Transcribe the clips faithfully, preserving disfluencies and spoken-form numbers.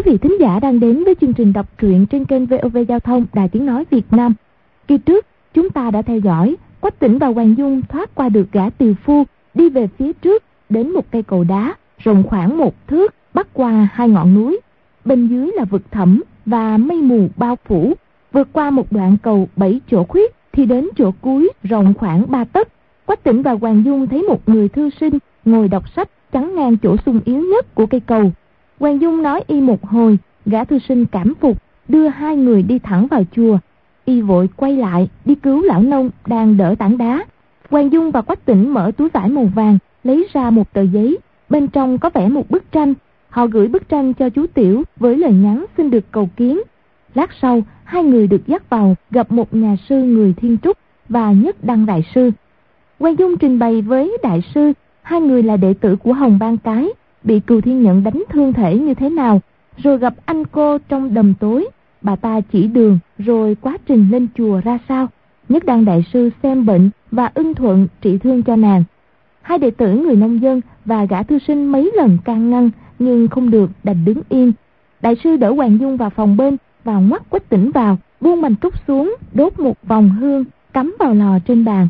Quý vị thính giả đang đến với chương trình đọc truyện trên kênh vê o vê Giao thông Đài Tiếng Nói Việt Nam. Kỳ trước, chúng ta đã theo dõi Quách Tĩnh và Hoàng Dung thoát qua được gã tiều phu, đi về phía trước đến một cây cầu đá rộng khoảng một thước, bắc qua hai ngọn núi. Bên dưới là vực thẳm và mây mù bao phủ. Vượt qua một đoạn cầu bảy chỗ khuyết thì đến chỗ cuối rộng khoảng ba tấc. Quách Tĩnh và Hoàng Dung thấy một người thư sinh ngồi đọc sách chắn ngang chỗ xung yếu nhất của cây cầu. Hoàng Dung nói y một hồi, gã thư sinh cảm phục, đưa hai người đi thẳng vào chùa. Y vội quay lại đi cứu lão nông đang đỡ tảng đá. Hoàng Dung và Quách Tĩnh mở túi vải màu vàng, lấy ra một tờ giấy, bên trong có vẽ một bức tranh. Họ gửi bức tranh cho chú Tiểu với lời nhắn xin được cầu kiến. Lát sau, hai người được dắt vào gặp một nhà sư người Thiên Trúc và Nhất Đăng đại sư. Hoàng Dung trình bày với đại sư hai người là đệ tử của Hồng Ban Cái, bị Cừu Thiên Nhận đánh thương thể như thế nào, rồi gặp anh cô trong đầm tối, bà ta chỉ đường, rồi quá trình lên chùa ra sao. Nhất Đăng đại sư xem bệnh và ưng thuận trị thương cho nàng. Hai đệ tử người nông dân và gã thư sinh mấy lần can ngăn nhưng không được, đành đứng yên. Đại sư đỡ Hoàng Dung vào phòng bên và ngoắt Quách Tĩnh vào, buông mành trúc xuống, đốt một vòng hương, cắm vào lò trên bàn.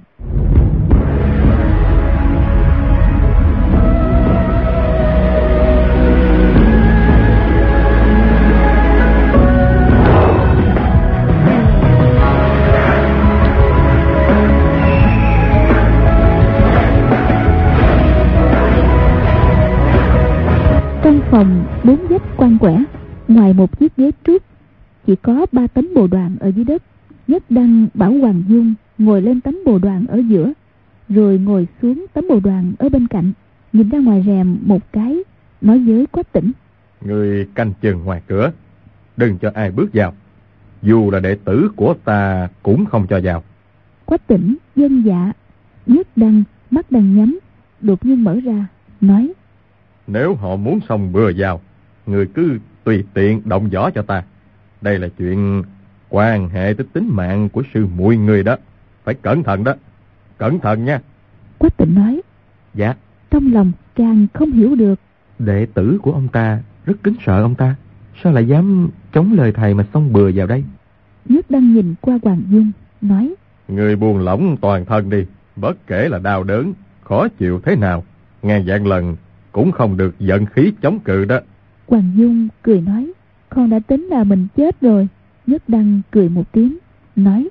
Phòng bốn vách quang quẻ, ngoài một chiếc ghế trúc, chỉ có ba tấm bồ đoàn ở dưới đất. Nhất Đăng bảo Hoàng Dung ngồi lên tấm bồ đoàn ở giữa, rồi ngồi xuống tấm bồ đoàn ở bên cạnh, nhìn ra ngoài rèm một cái, nói với Quách Tĩnh: Người canh chừng ngoài cửa, đừng cho ai bước vào, dù là đệ tử của ta cũng không cho vào. Quách Tĩnh vâng dạ. Nhất Đăng mắt đang nhắm, đột nhiên mở ra, nói: Nếu họ muốn xông bừa vào, người cứ tùy tiện động võ cho ta. Đây là chuyện quan hệ tới tính mạng của sư muội người đó, phải cẩn thận đó, cẩn thận nha. Quách Tĩnh nói: Dạ. Trong lòng càng không hiểu được. Đệ tử của ông ta rất kính sợ ông ta, sao lại dám chống lời thầy mà xông bừa vào đây? Nhất Đăng nhìn qua Hoàng Dung, nói: Người buông lỏng toàn thân đi, bất kể là đau đớn, khó chịu thế nào, ngàn vạn lần cũng không được giận khí chống cự đó. Hoàng Dung cười nói: Con đã tính là mình chết rồi. Nhất Đăng cười một tiếng, nói: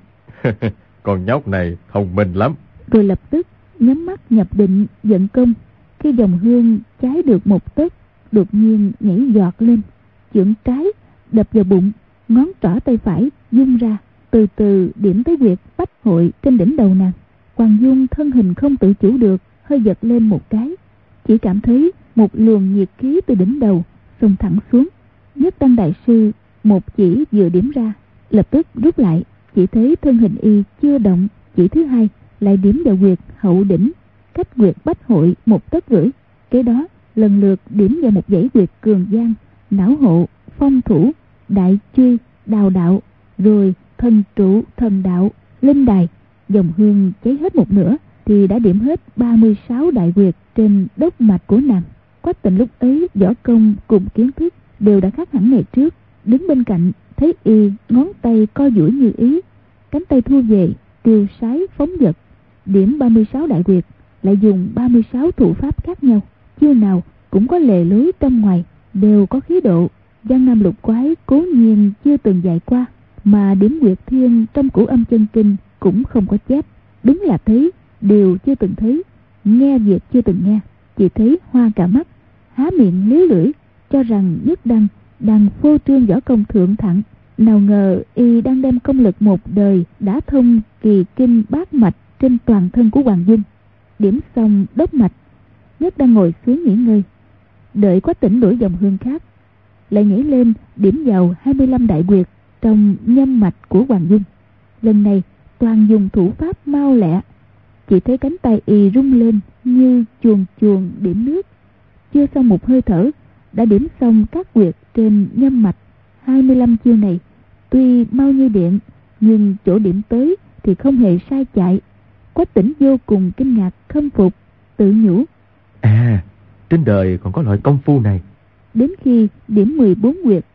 Con nhóc này thông minh lắm. Rồi lập tức nhắm mắt nhập định vận công. Khi dòng hương cháy được một tấc, đột nhiên nhảy giọt lên, chưởng trái đập vào bụng, ngón trỏ tay phải dung ra, từ từ điểm tới huyệt bách hội trên đỉnh đầu nàng. Hoàng Dung thân hình không tự chủ được, hơi giật lên một cái, chỉ cảm thấy một luồng nhiệt khí từ đỉnh đầu xông thẳng xuống. Nhất Đăng đại sư một chỉ vừa điểm ra, lập tức rút lại, chỉ thấy thân hình y chưa động, chỉ thứ hai lại điểm vào huyệt hậu đỉnh, cách huyệt bách hội một tấc rưỡi. Kế đó lần lượt điểm vào một dãy huyệt cường gian, não hộ, phong thủ, đại truy, đào đạo, rồi thần trụ, thần đạo, linh đài. Dòng hương cháy hết một nửa thì đã điểm hết ba mươi sáu đại huyệt trên đốc mạch của nàng. Quách Tĩnh lúc ấy võ công cùng kiến thức đều đã khác hẳn ngày trước, đứng bên cạnh thấy y ngón tay co duỗi như ý, cánh tay thu về tiêu sái phóng vật, điểm ba mươi sáu đại huyệt, lại dùng ba mươi sáu thủ pháp khác nhau, chiêu nào cũng có lề lối trong ngoài, đều có khí độ. Giang Nam lục quái cố nhiên chưa từng dạy qua, mà điểm huyệt thiên trong Cửu Âm Chân Kinh cũng không có chép. Đúng là thấy điều chưa từng thấy, nghe việc chưa từng nghe, chỉ thấy hoa cả mắt, há miệng liếu lưỡi, cho rằng Nhất Đăng đang phô trương võ công thượng thặng. Nào ngờ y đang đem công lực một đời đã thông kỳ kinh bát mạch trên toàn thân của Hoàng Dung. Điểm xong đốc mạch, Nhất Đăng ngồi xuống nghỉ ngơi, đợi Quách Tĩnh đuổi dòng hương khác, lại nhảy lên điểm vào hai mươi lăm đại huyệt trong nhâm mạch của Hoàng Dung. Lần này toàn dùng thủ pháp mau lẹ, chỉ thấy cánh tay y rung lên như chuồn chuồn điểm nước. Chưa sau một hơi thở đã điểm xong các huyệt trên nhâm mạch. Hai mươi lăm chiêu này tuy mau như điện, nhưng chỗ điểm tới thì không hề sai chạy. Quách Tĩnh vô cùng kinh ngạc khâm phục, tự nhủ: À, trên đời còn có loại công phu này. Đến khi điểm mười bốn huyệt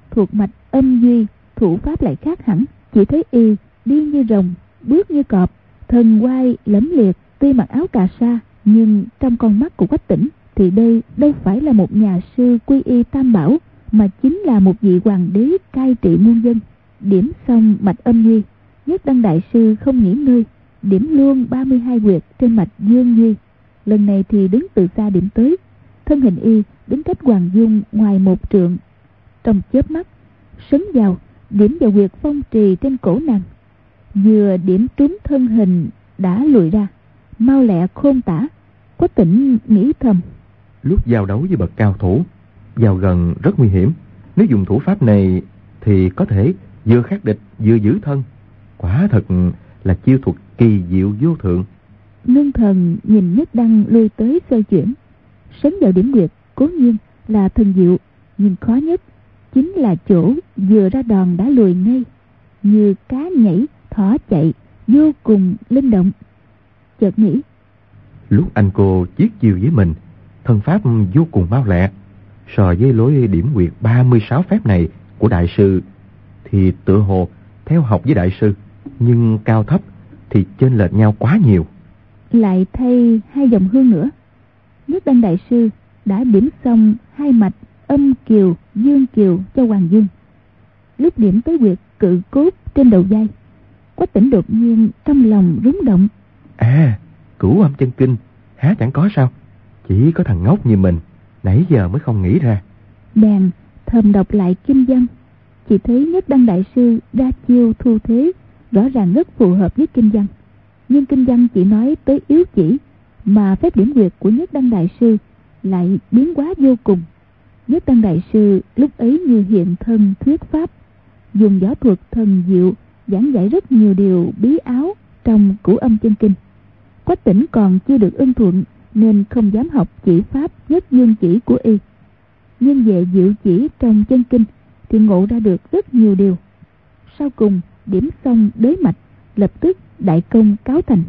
thuộc mạch âm duy, thủ pháp lại khác hẳn. Chỉ thấy y đi như rồng, bước như cọp, thần quai lẫm liệt. Tuy mặc áo cà sa, nhưng trong con mắt của Quách Tĩnh thì đây đâu phải là một nhà sư quy y tam bảo, mà chính là một vị hoàng đế cai trị muôn dân. Điểm xong mạch âm duy, Nhất Đăng đại sư không nghỉ ngơi, điểm luôn ba mươi hai huyệt trên mạch dương duy. Lần này thì đứng từ xa điểm tới. Thân hình y đứng cách Hoàng Dung ngoài một trượng. Trong chớp mắt sấn vào, điểm vào huyệt phong trì trên cổ nàng. Vừa điểm trúng thân hình đã lùi ra, mau lẹ khôn tả. Quách Tĩnh nghĩ thầm, lúc giao đấu với bậc cao thủ, vào gần rất nguy hiểm. Nếu dùng thủ pháp này thì có thể vừa khắc địch vừa giữ thân. Quả thật là chiêu thuật kỳ diệu vô thượng. Ngưng thần nhìn Nhất Đăng lui tới xoay chuyển, sấn vào điểm huyệt cố nhiên là thần diệu, nhưng khó nhất chính là chỗ vừa ra đòn đã lùi ngay, như cá nhảy thỏ chạy, vô cùng linh động. Chợt nghĩ, lúc anh cô chiết chiêu với mình, thân pháp vô cùng mau lẹ, so với lối điểm huyệt ba mươi sáu phép này của đại sư thì tựa hồ theo học với đại sư, nhưng cao thấp thì chênh lệch nhau quá nhiều. Lại thay hai dòng hương nữa. Nhất Đăng đại sư đã điểm xong hai mạch âm kiều, dương kiều cho Hoàng Dung. Lúc điểm tới huyệt cự cốt trên đầu vai, Quách Tĩnh đột nhiên trong lòng rúng động. À, Cửu Âm Chân Kinh há chẳng có sao? Chỉ có thằng ngốc như mình nãy giờ mới không nghĩ ra. Bèn thầm đọc lại kinh văn, chỉ thấy Nhất Đăng đại sư ra chiêu thu thế rõ ràng rất phù hợp với kinh văn. Nhưng kinh văn chỉ nói tới yếu chỉ, mà phép điểm huyệt của Nhất Đăng đại sư lại biến hóa vô cùng. Nhất Đăng đại sư lúc ấy như hiện thân thuyết pháp, dùng võ thuật thần diệu giảng giải rất nhiều điều bí áo trong Cửu Âm Chân Kinh. Quách Tĩnh còn chưa được ưng thuận nên không dám học chỉ pháp Nhất Dương chỉ của y, nhưng về diệu chỉ trong chân kinh thì ngộ ra được rất nhiều điều. Sau cùng điểm xong đới mạch, lập tức đại công cáo thành.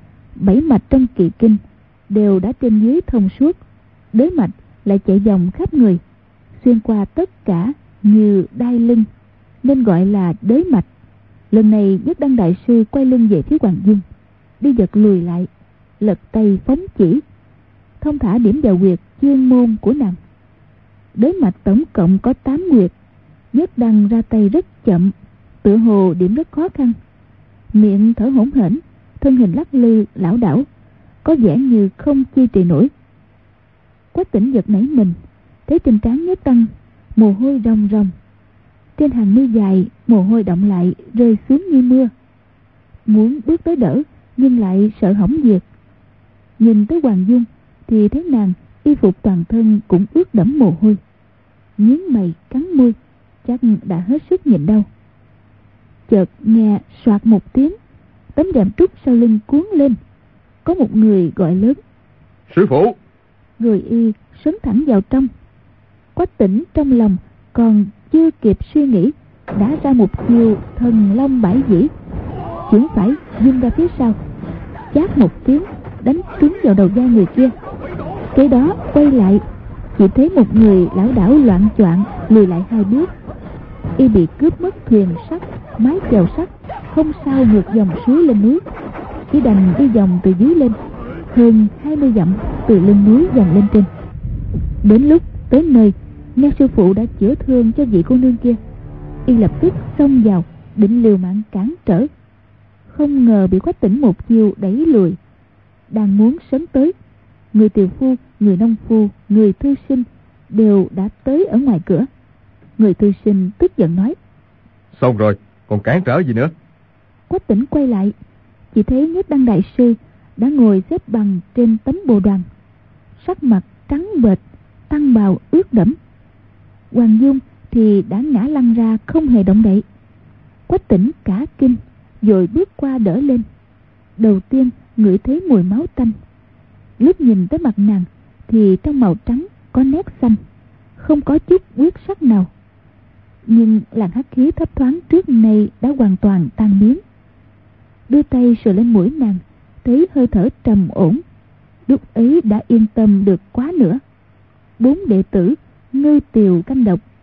Bảy mạch trong kỳ kinh đều đã trên dưới thông suốt, đới mạch lại chạy vòng khắp người, xuyên qua tất cả như đai lưng, nên gọi là đới mạch. Lần này Nhất Đăng đại sư quay lưng về phía Hoàng Dung, đi giật lùi lại, lật tay phóng chỉ, thông thả điểm vào huyệt chuyên môn của nàng. Đới mạch tổng cộng có tám huyệt. Nhất Đăng ra tay rất chậm, tựa hồ điểm rất khó khăn, miệng thở hổn hển, thân hình lắc lư lảo đảo, có vẻ như không chi trì nổi. Quách Tĩnh giật nảy mình, thấy trên trán Nhất Đăng mồ hôi ròng ròng, trên hàng mi dài mồ hôi đọng lại rơi xuống như mưa. Muốn bước tới đỡ nhưng lại sợ hỏng việc. Nhìn tới Hoàng Dung thì thấy nàng y phục toàn thân cũng ướt đẫm mồ hôi, nhướng mày cắn môi, chắc đã hết sức nhịn đau. Chợt nghe soạt một tiếng, tấm rèm trúc sau lưng cuốn lên, có một người gọi lớn: Sư phụ! Rồi y sấn thẳng vào trong. Quách Tĩnh trong lòng còn chưa kịp suy nghĩ, đã ra một chiêu thần long bãi dĩ, chưởng phải vung ra phía sau, chát một tiếng đánh trúng vào đầu vai người kia. Kế đó quay lại, chỉ thấy một người lảo đảo loạn choạng lùi lại hai bước. Y bị cướp mất thuyền sắt, mái chèo sắt, không sao ngược dòng suối lên núi. Y đành đi vòng từ dưới lên, hơn hai mươi dặm từ lưng núi dần lên trên. Đến lúc tới nơi, nghe sư phụ đã chữa thương cho vị cô nương kia, Y lập tức xông vào định liều mạng cản trở, không ngờ bị Quách Tĩnh một chiêu đẩy lùi. Đang muốn sớm tới, người tiều phu, người nông phu, người thư sinh đều đã tới ở ngoài cửa. Người thư sinh tức giận nói: Xong rồi, còn cản trở gì nữa? Quách Tĩnh quay lại, chỉ thấy Nhất Đăng đại sư đã ngồi xếp bằng trên tấm bồ đoàn, sắc mặt trắng bệch, tăng bào ướt đẫm. Hoàng Dung thì đã ngã lăn ra không hề động đậy. Quách Tĩnh cả kinh, vội bước qua đỡ lên. Đầu tiên ngửi thấy mùi máu tanh, lúc nhìn tới mặt nàng thì trong màu trắng có nét xanh, không có chút huyết sắc nào. Nhưng làn hắc khí thấp thoáng trước nay đã hoàn toàn tan biến. Đưa tay sờ lên mũi nàng, thấy hơi thở trầm ổn, lúc ấy đã yên tâm được quá nữa. Bốn đệ tử Ngư Tiều Canh Độc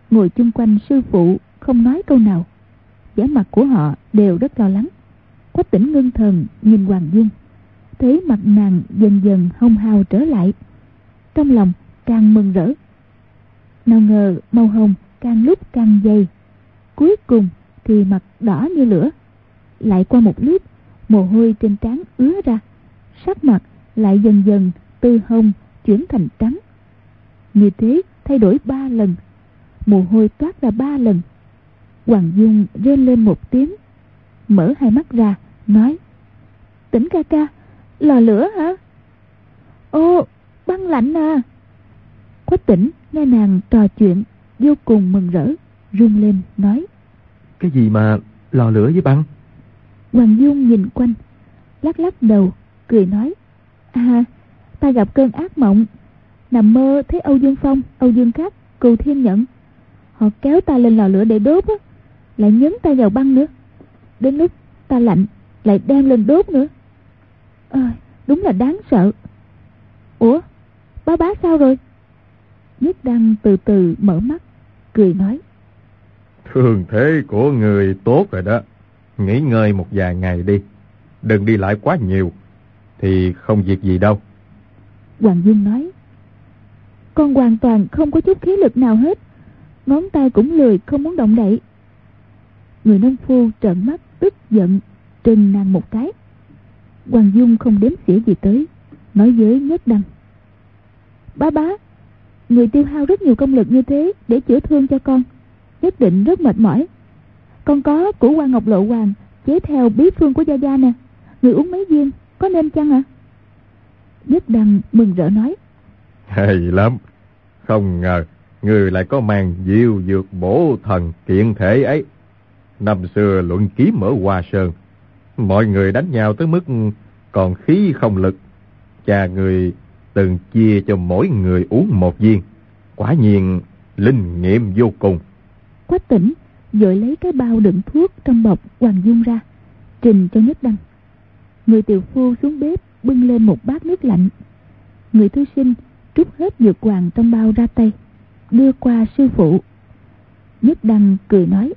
ngồi chung quanh sư phụ không nói câu nào. vẻ mặt của họ đều rất lo lắng. Quách Tĩnh ngưng thần nhìn Hoàng Dung, thấy mặt nàng dần dần hồng hào trở lại, trong lòng càng mừng rỡ. Nào ngờ màu hồng càng lúc càng dày, cuối cùng thì mặt đỏ như lửa. Lại qua một lúc, mồ hôi trên trán ứa ra, sắc mặt lại dần dần từ hồng chuyển thành trắng. Như thế thay đổi ba lần, mồ hôi toát ra ba lần. Hoàng Dung rên lên một tiếng, mở hai mắt ra nói: Tĩnh ca ca, lò lửa hả? Ô, băng lạnh à. Quách Tĩnh nghe nàng trò chuyện vô cùng mừng rỡ, run lên nói: Cái gì mà lò lửa với băng? Hoàng Dung nhìn quanh, lắc lắc đầu cười nói: À, ta gặp cơn ác mộng, nằm mơ thấy Âu Dương Phong, Âu Dương Cát, Cù Thiên Nhẫn, họ kéo ta lên lò lửa để đốt á, lại nhấn ta vào băng nữa. Đến lúc ta lạnh lại đem lên đốt nữa. À, đúng là đáng sợ. Ủa, bá bá sao rồi? Nhất Đăng từ từ mở mắt, cười nói: Thương thế của người tốt rồi đó, nghỉ ngơi một vài ngày đi, đừng đi lại quá nhiều, thì không việc gì đâu. Hoàng Dung nói: Con hoàn toàn không có chút khí lực nào hết, ngón tay cũng lười không muốn động đậy. Người nông phu trợn mắt tức giận trừng nàng một cái. Hoàng Dung không đếm xỉa gì tới, nói với Nhất Đăng: Bá bá, người tiêu hao rất nhiều công lực như thế để chữa thương cho con, nhất định rất mệt mỏi. Con có củ hoa ngọc lộ hoàng chế theo bí phương của Gia Gia nè, người uống mấy viên có nên chăng ạ? À? Nhất Đăng mừng rỡ nói: Hay lắm, không ngờ người lại có mang diệu dược bổ thần kiện thể ấy. Năm xưa luận kiếm ở Hoa Sơn, mọi người đánh nhau tới mức còn khí không lực, cha người từng chia cho mỗi người uống một viên, quả nhiên linh nghiệm vô cùng. Quách Tĩnh vội lấy cái bao đựng thuốc trong bọc Hoàng Dung ra, trình cho Nhất Đăng. Người tiều phu xuống bếp bưng lên một bát nước lạnh. Người thư sinh trút hết dược hoàng trong bao ra tay, đưa qua sư phụ. Nhất Đăng cười nói: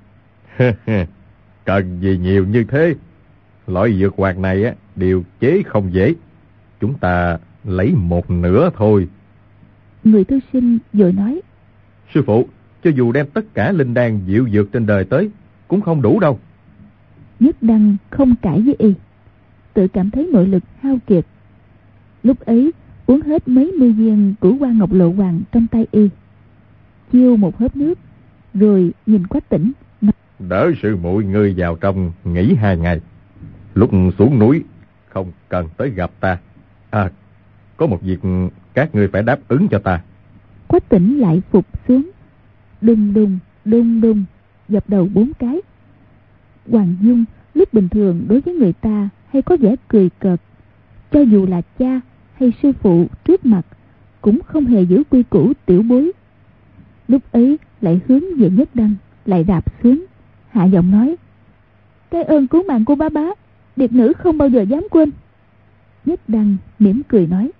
Cần gì nhiều như thế, loại dược hoàng này á điều chế không dễ, chúng ta lấy một nửa thôi. Người thư sinh vội nói: Sư phụ, cho dù đem tất cả linh đan diệu dược trên đời tới cũng không đủ đâu. Nhất Đăng không cãi với y, tự cảm thấy nội lực hao kiệt. Lúc ấy uống hết mấy mươi viên củ hoa ngọc lộ hoàng trong tay y, chiêu một hớp nước, rồi nhìn Quách Tĩnh nói: Đỡ sư muội ngươi vào trong nghỉ hai ngày, lúc xuống núi không cần tới gặp ta. À, có một việc các ngươi phải đáp ứng cho ta. Quách Tĩnh lại phục xuống, đùng đùng đùng đùng dập đầu bốn cái. Hoàng Dung lúc bình thường đối với người ta hay có vẻ cười cợt, cho dù là cha hay sư phụ trước mặt cũng không hề giữ quy củ tiểu bối. Lúc ấy lại hướng về Nhất Đăng, lại đạp xuống, hạ giọng nói: Cái ơn cứu mạng của bá bá, điệp nữ không bao giờ dám quên. Nhất Đăng mỉm cười nói: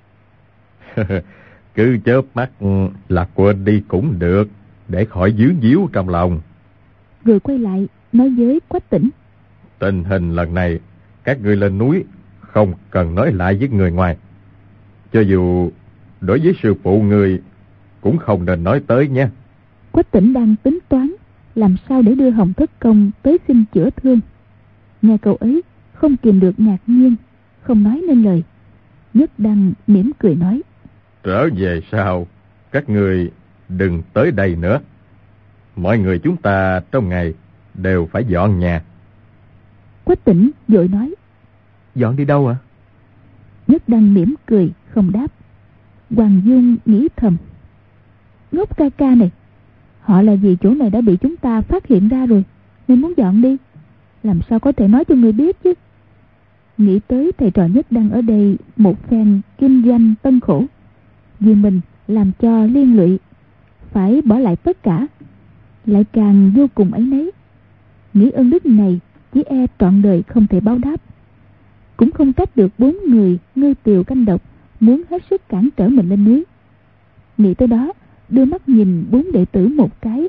Cứ chớp mắt là quên đi cũng được, để khỏi dướng díu trong lòng. Rồi quay lại nói với Quách Tĩnh: Tình hình lần này các ngươi lên núi không cần nói lại với người ngoài, cho dù đối với sư phụ người cũng không nên nói tới nha. Quách Tĩnh đang tính toán làm sao để đưa Hồng Thất Công tới xin chữa thương. Nghe câu ấy không kìm được ngạc nhiên, không nói nên lời. Nhất Đăng mỉm cười nói: Trở về sau các người đừng tới đây nữa. Mọi người chúng ta trong ngày đều phải dọn nhà. Quách Tĩnh vội nói: Dọn đi đâu ạ? À? Nhất Đăng mỉm cười không đáp. Hoàng Dung nghĩ thầm: Ngốc ca ca này, họ là vì chỗ này đã bị chúng ta phát hiện ra rồi nên muốn dọn đi, làm sao có thể nói cho người biết chứ. Nghĩ tới thầy trò Nhất Đăng ở đây một phen kinh doanh tân khổ, vì mình làm cho liên lụy, phải bỏ lại tất cả, lại càng vô cùng áy náy. Nghĩ ơn đức này chỉ e trọn đời không thể báo đáp. Cũng không trách được bốn người ngư tiều canh độc muốn hết sức cản trở mình lên núi. Nghĩ tới đó, đưa mắt nhìn bốn đệ tử một cái,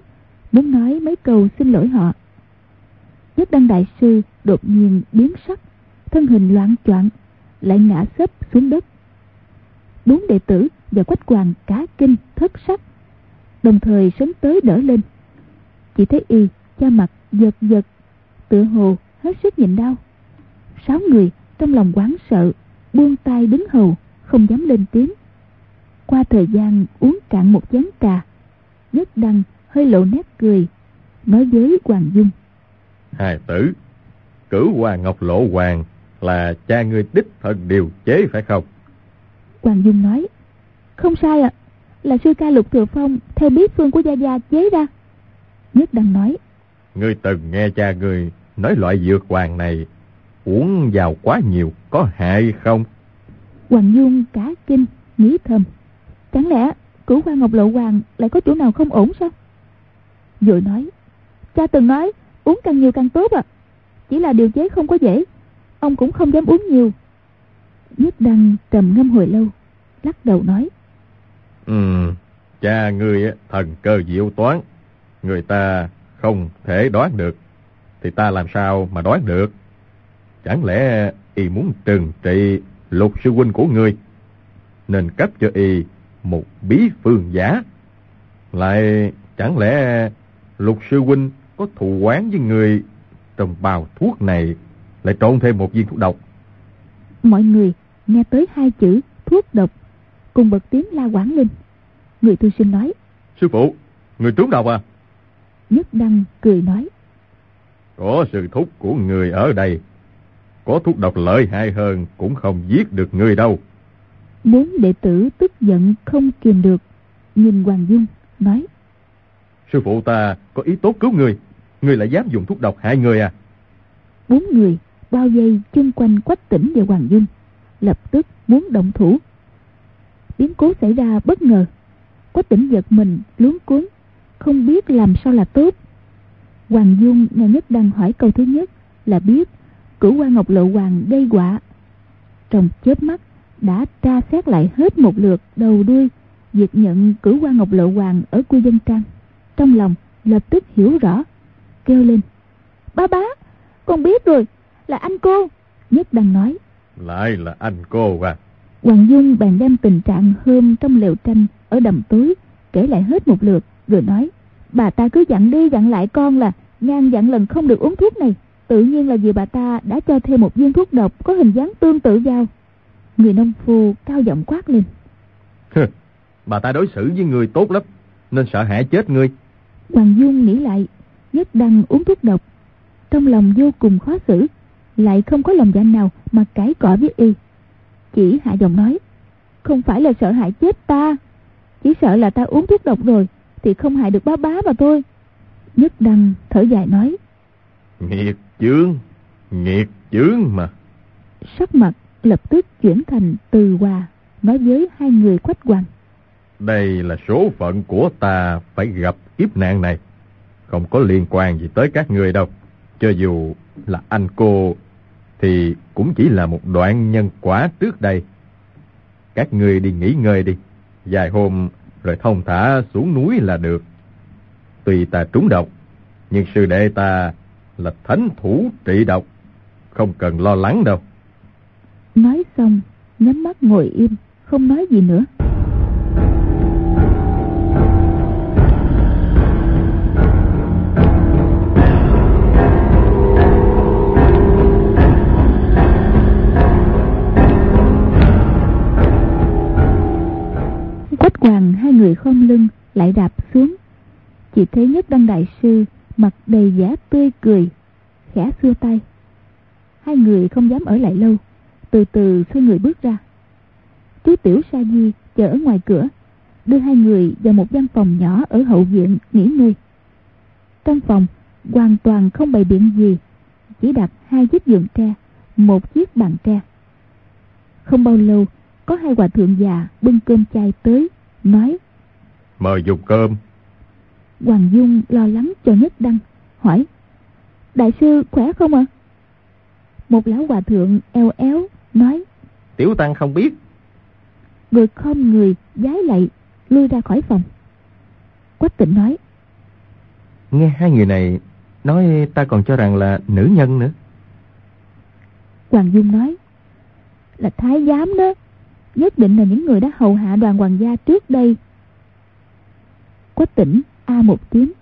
muốn nói mấy câu xin lỗi họ. Nhất Đăng đại sư đột nhiên biến sắc, thân hình loạng choạng, lại ngã xếp xuống đất. Bốn đệ tử và Quách Hoàng cả kinh thất sắc, đồng thời sấn tới đỡ lên. Chỉ thấy y da mặt giật giật, tựa hồ hết sức nhịn đau. Sáu người trong lòng hoảng sợ, buông tay đứng hầu, không dám lên tiếng. Qua thời gian uống cạn một chén trà, Nhất Đăng hơi lộ nét cười, nói với Hoàng Dung: Hài tử, Cửu Hoa Ngọc Lộ Hoàng là cha ngươi đích thân điều chế phải không? Hoàng Dung nói: Không sai ạ, à, là sư ca Lục Thừa Phong theo bí phương của gia gia chế ra. Nhất Đăng nói: Ngươi từng nghe cha ngươi nói loại dược hoàng này uống vào quá nhiều có hại không? Hoàng Dung cả kinh, nghĩ thầm: Chẳng lẽ Cửu Hoa Ngọc Lộ Hoàng lại có chỗ nào không ổn sao? Rồi nói: Cha từng nói uống càng nhiều càng tốt ạ, à. Chỉ là điều chế không có dễ, ông cũng không dám uống nhiều. Nhất Đăng trầm ngâm hồi lâu, lắc đầu nói: Ừ, cha ngươi thần cơ diệu toán, người ta không thể đoán được, thì ta làm sao mà đoán được? Chẳng lẽ y muốn trừng trị Lục sư huynh của ngươi, nên cấp cho y một bí phương giả? Lại chẳng lẽ Lục sư huynh có thù oán với người, trong bao thuốc này lại trộn thêm một viên thuốc độc? Mọi người nghe tới hai chữ thuốc độc, cùng bật tiếng la quảng lên. Người thư sinh nói: Sư phụ, người trúng độc à? Nhất Đăng cười nói: Có sư thúc của người ở đây, có thuốc độc lợi hại hơn cũng không giết được người đâu. Bốn đệ tử tức giận không kìm được, nhìn Hoàng Dung nói: Sư phụ ta có ý tốt cứu người, người lại dám dùng thuốc độc hại người à? Bốn người bao vây chung quanh Quách Tĩnh và Hoàng Dung, lập tức muốn động thủ. Biến cố xảy ra bất ngờ, Quách Tĩnh giật mình luống cuống, không biết làm sao là tốt. Hoàng Dung nghe Nhất Đăng hỏi câu thứ nhất là biết Cửu Hoa Ngọc Lộ Hoàng gây họa, trong chớp mắt đã tra xét lại hết một lượt đầu đuôi việc nhận Cửu Hoa Ngọc Lộ Hoàng ở Quy Dân Trang. Trong lòng lập tức hiểu rõ, kêu lên: Ba bá, con biết rồi, là anh cô. Nhất Đăng nói: Lại là anh cô à? Hoàng Dung bèn đem tình trạng hôm trong lều tranh ở đầm tối kể lại hết một lượt, rồi nói: Bà ta cứ dặn đi dặn lại con là ngàn dặn lần không được uống thuốc này, tự nhiên là vì bà ta đã cho thêm một viên thuốc độc có hình dáng tương tự vào. Người nông phu cao giọng quát lên: Bà ta đối xử với người tốt lắm, nên sợ hại chết ngươi. Hoàng Dung nghĩ lại Nhất Đăng uống thuốc độc, trong lòng vô cùng khó xử, lại không có lòng dạ nào mà cãi cọ với y, chỉ hạ giọng nói: Không phải là sợ hại chết ta, chỉ sợ là ta uống thuốc độc rồi thì không hại được bá bá mà thôi. Nhất Đăng thở dài nói: Nghiệt chướng, nghiệt chướng mà. Sắc mặt lập tức chuyển thành từ hòa, nói với hai người Quách Hoàng: Đây là số phận của ta phải gặp kiếp nạn này, không có liên quan gì tới các người đâu. Cho dù là anh cô thì cũng chỉ là một đoạn nhân quả trước đây. Các người đi nghỉ ngơi đi, vài hôm rồi thông thả xuống núi là được. Tuy ta trúng độc, nhưng sư đệ ta là thánh thủ trị độc, không cần lo lắng đâu. Nói xong nhắm mắt ngồi im, không nói gì nữa. Quách Hoàng hai người khom lưng lại đạp xuống, chỉ thấy Nhất Đăng đại sư mặt đầy vẻ tươi cười, khẽ xua tay. Hai người không dám ở lại lâu, từ từ xoay người bước ra. Chú Tiểu Sa Di chờ ở ngoài cửa, đưa hai người vào một gian phòng nhỏ ở hậu viện nghỉ ngơi. Trong phòng hoàn toàn không bày biện gì, chỉ đặt hai chiếc giường tre, một chiếc bàn tre. Không bao lâu, có hai hòa thượng già bưng cơm chay tới, nói: Mời dùng cơm. Hoàng Dung lo lắng cho Nhất Đăng, hỏi: Đại sư khỏe không ạ? À? Một lão hòa thượng eo éo nói: Tiểu tăng không biết. Người khom người vái lạy lui ra khỏi phòng. Quách Tĩnh nói: Nghe hai người này nói, ta còn cho rằng là nữ nhân nữa. Hoàng Dung nói: Là thái giám đó, nhất định là những người đã hầu hạ Đoàn hoàng gia trước đây. Quách Tĩnh a một tiếng.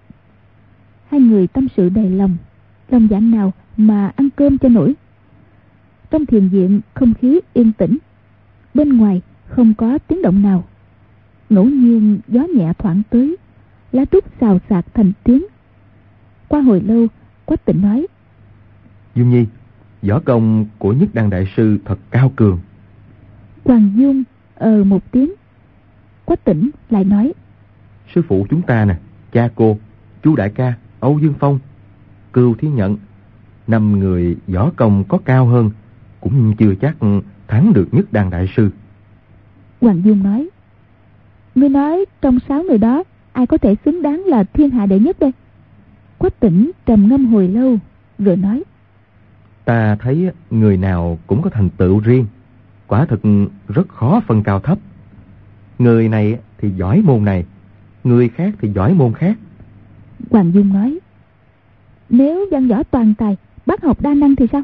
Hai người tâm sự đầy lòng, lòng dạ nào mà ăn cơm cho nổi. Trong thiền viện không khí yên tĩnh, bên ngoài không có tiếng động nào. Ngẫu nhiên gió nhẹ thoảng tới, lá trúc xào xạc thành tiếng. Qua hồi lâu, Quách Tĩnh nói: Dung Nhi, võ công của Nhất Đăng đại sư thật cao cường. Hoàng Dung ờ một tiếng. Quách Tĩnh lại nói: Sư phụ chúng ta nè, cha cô, chú đại ca, Âu Dương Phong, Cừu Thiên Nhận, năm người võ công có cao hơn cũng chưa chắc thắng được Nhất Đăng đại sư. Hoàng Dung nói: Ngươi nói trong sáu người đó ai có thể xứng đáng là thiên hạ đệ nhất đây? Quách Tĩnh trầm ngâm hồi lâu rồi nói: Ta thấy người nào cũng có thành tựu riêng, quả thực rất khó phân cao thấp. Người này thì giỏi môn này, người khác thì giỏi môn khác. Hoàng Dung nói: Nếu văn võ toàn tài, bác học đa năng thì sao?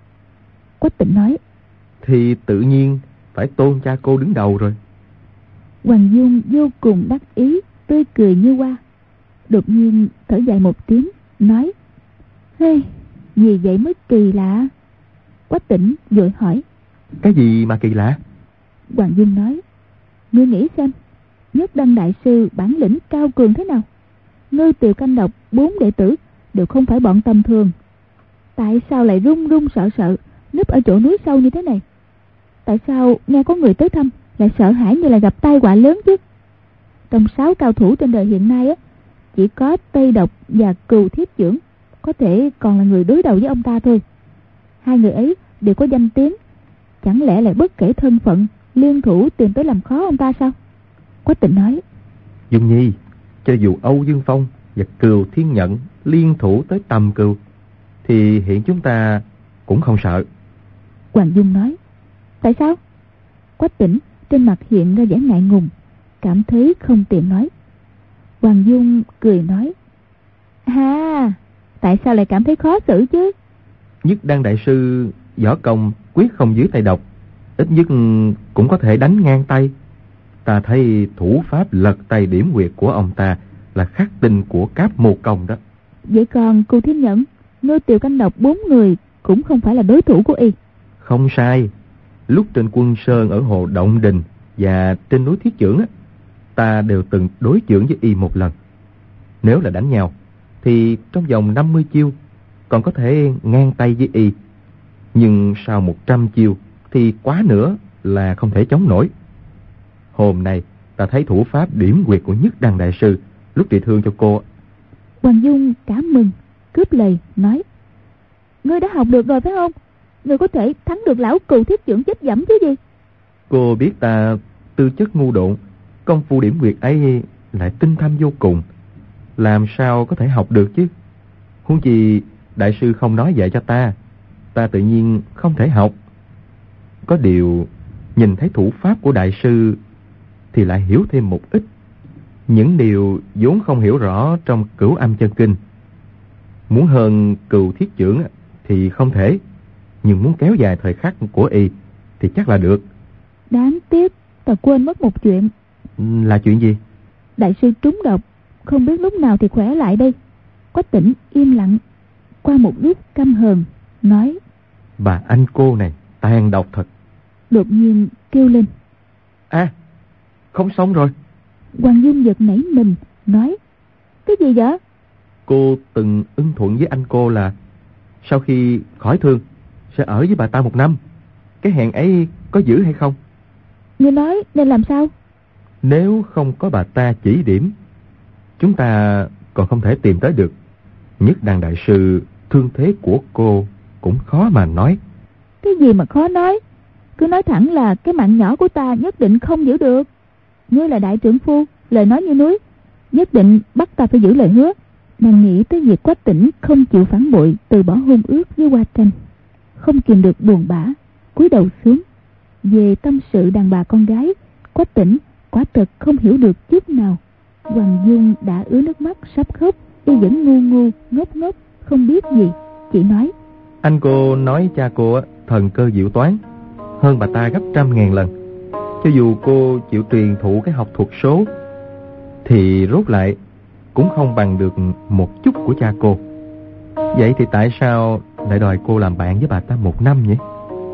Quách Tĩnh nói: Thì tự nhiên phải tôn cha cô đứng đầu rồi. Hoàng Dung vô cùng đắc ý, tươi cười như hoa. Đột nhiên thở dài một tiếng, nói: Hey, vì vậy mới kỳ lạ. Quách Tĩnh vội hỏi: Cái gì mà kỳ lạ? Hoàng Dung nói: Ngươi nghĩ xem, Nhất Đăng đại sư bản lĩnh cao cường thế nào? Ngư Tiều Canh Độc bốn đệ tử đều không phải bọn tầm thường. Tại sao lại run run sợ sợ núp ở chỗ núi sâu như thế này? Tại sao nghe có người tới thăm lại sợ hãi như là gặp tai họa lớn chứ? Trong sáu cao thủ trên đời hiện nay á, chỉ có Tây Độc và Cừu Thiết Chưởng có thể còn là người đối đầu với ông ta thôi. Hai người ấy đều có danh tiếng, chẳng lẽ lại bất kể thân phận liên thủ tìm tới làm khó ông ta sao? Quách Tĩnh nói: Dung Nhi, cho dù Âu Dương Phong và Cừu Thiên Nhận liên thủ tới Tầm Cừu thì hiện chúng ta cũng không sợ. Hoàng Dung nói: Tại sao? Quách Tĩnh trên mặt hiện ra vẻ ngại ngùng, cảm thấy không tiện nói. Hoàng Dung cười nói: À, tại sao lại cảm thấy khó xử chứ? Nhất Đăng đại sư võ công quyết không dưới tay độc, ít nhất cũng có thể đánh ngang tay. Ta thấy thủ pháp lật tay điểm huyệt của ông ta là khắc tinh của Cáp Mô Công đó. Vậy còn Cừu Thiên Nhận, Ngư Tiều Canh Độc bốn người cũng không phải là đối thủ của y. Không sai. Lúc trên Quân Sơn ở hồ Động Đình và trên núi Thiết Chưởng á, ta đều từng đối chưởng với y một lần. Nếu là đánh nhau thì trong vòng năm mươi chiêu còn có thể ngang tay với y, nhưng sau một trăm chiêu thì quá nữa là không thể chống nổi. Hôm nay ta thấy thủ pháp điểm huyệt của Nhất Đăng đại sư lúc trị thương cho cô. Hoàng Dung cảm mừng, cướp lời nói: Ngươi đã học được rồi phải không? Ngươi có thể thắng được lão Cừu Thiết Chưởng chết dẫm chứ gì? Cô biết ta tư chất ngu độn, công phu điểm huyệt ấy lại tinh thâm vô cùng, làm sao có thể học được chứ? Huống chi đại sư không nói dạy cho ta, ta tự nhiên không thể học. Có điều nhìn thấy thủ pháp của đại sư thì lại hiểu thêm một ít những điều vốn không hiểu rõ trong Cửu Âm Chân Kinh. Muốn hơn Cừu Thiết Chưởng thì không thể, nhưng muốn kéo dài thời khắc của y thì chắc là được. Đáng tiếc ta quên mất một chuyện. Là chuyện gì? Đại sư trúng độc, không biết lúc nào thì khỏe lại đây. Quách Tĩnh im lặng, qua một lúc căm hờn nói: Bà anh cô này tàn độc thật. Đột nhiên kêu lên: À, không xong rồi. Hoàng Dung giật nảy mình nói: Cái gì vậy? Cô từng ưng thuận với anh cô là sau khi khỏi thương sẽ ở với bà ta một năm. Cái hẹn ấy có giữ hay không? Ngươi nói nên làm sao? Nếu không có bà ta chỉ điểm, chúng ta còn không thể tìm tới được. Nhất Đăng đại sư thương thế của cô cũng khó mà nói. Cái gì mà khó nói? Cứ nói thẳng là cái mạng nhỏ của ta nhất định không giữ được. Ngươi là đại trưởng phu, lời nói như núi, nhất định bắt ta phải giữ lời hứa. Nàng nghĩ tới việc Quách Tĩnh không chịu phản bội, từ bỏ hôn ước với Hoa Tranh, không kìm được buồn bã, cúi đầu xuống. Về tâm sự đàn bà con gái, Quách Tĩnh quả thật không hiểu được chút nào. Hoàng Dung đã ứa nước mắt sắp khóc, Y vẫn ngu ngu ngốc ngốc không biết gì, chỉ nói: Anh cô nói cha cô thần cơ diệu toán, hơn bà ta gấp trăm ngàn lần. Cho dù cô chịu truyền thụ cái học thuật số, thì rốt lại cũng không bằng được một chút của cha cô. Vậy thì tại sao lại đòi cô làm bạn với bà ta một năm nhỉ?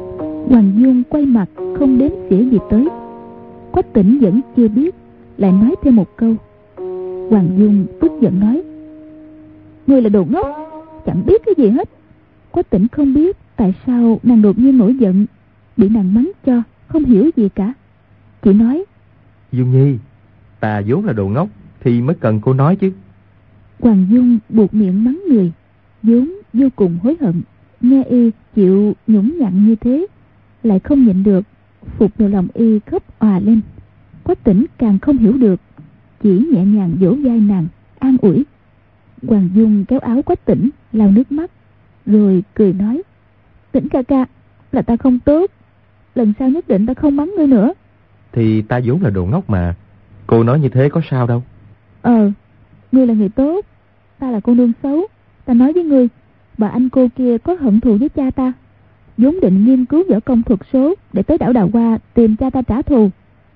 Hoàng Dung quay mặt không đếm xỉa gì tới. Quách Tĩnh vẫn chưa biết, lại nói thêm một câu. Hoàng Dung tức giận nói: Ngươi là đồ ngốc, chẳng biết cái gì hết. Quách Tĩnh không biết tại sao nàng đột nhiên nổi giận, bị nàng mắng cho không hiểu gì cả, chỉ nói: Dung Nhi, ta vốn là đồ ngốc thì mới cần cô nói chứ. Hoàng Dung buộc miệng mắng người, vốn vô cùng hối hận. Nghe Y chịu nhũng nhặn như thế, lại không nhịn được, phục vào lòng Y khóc òa lên. Quách Tĩnh càng không hiểu được, chỉ nhẹ nhàng vỗ vai nàng an ủi. Hoàng Dung kéo áo Quách Tĩnh lau nước mắt, rồi cười nói: Tĩnh ca ca, là ta không tốt, lần sau nhất định ta không mắng ngươi nữa. Thì ta vốn là đồ ngốc mà, cô nói như thế có sao đâu. Ờ, ngươi là người tốt, ta là cô nương xấu. Ta nói với ngươi, bà anh cô kia có hận thù với cha ta, vốn định nghiên cứu võ công thuật số để tới đảo Đào Hoa tìm cha ta trả thù.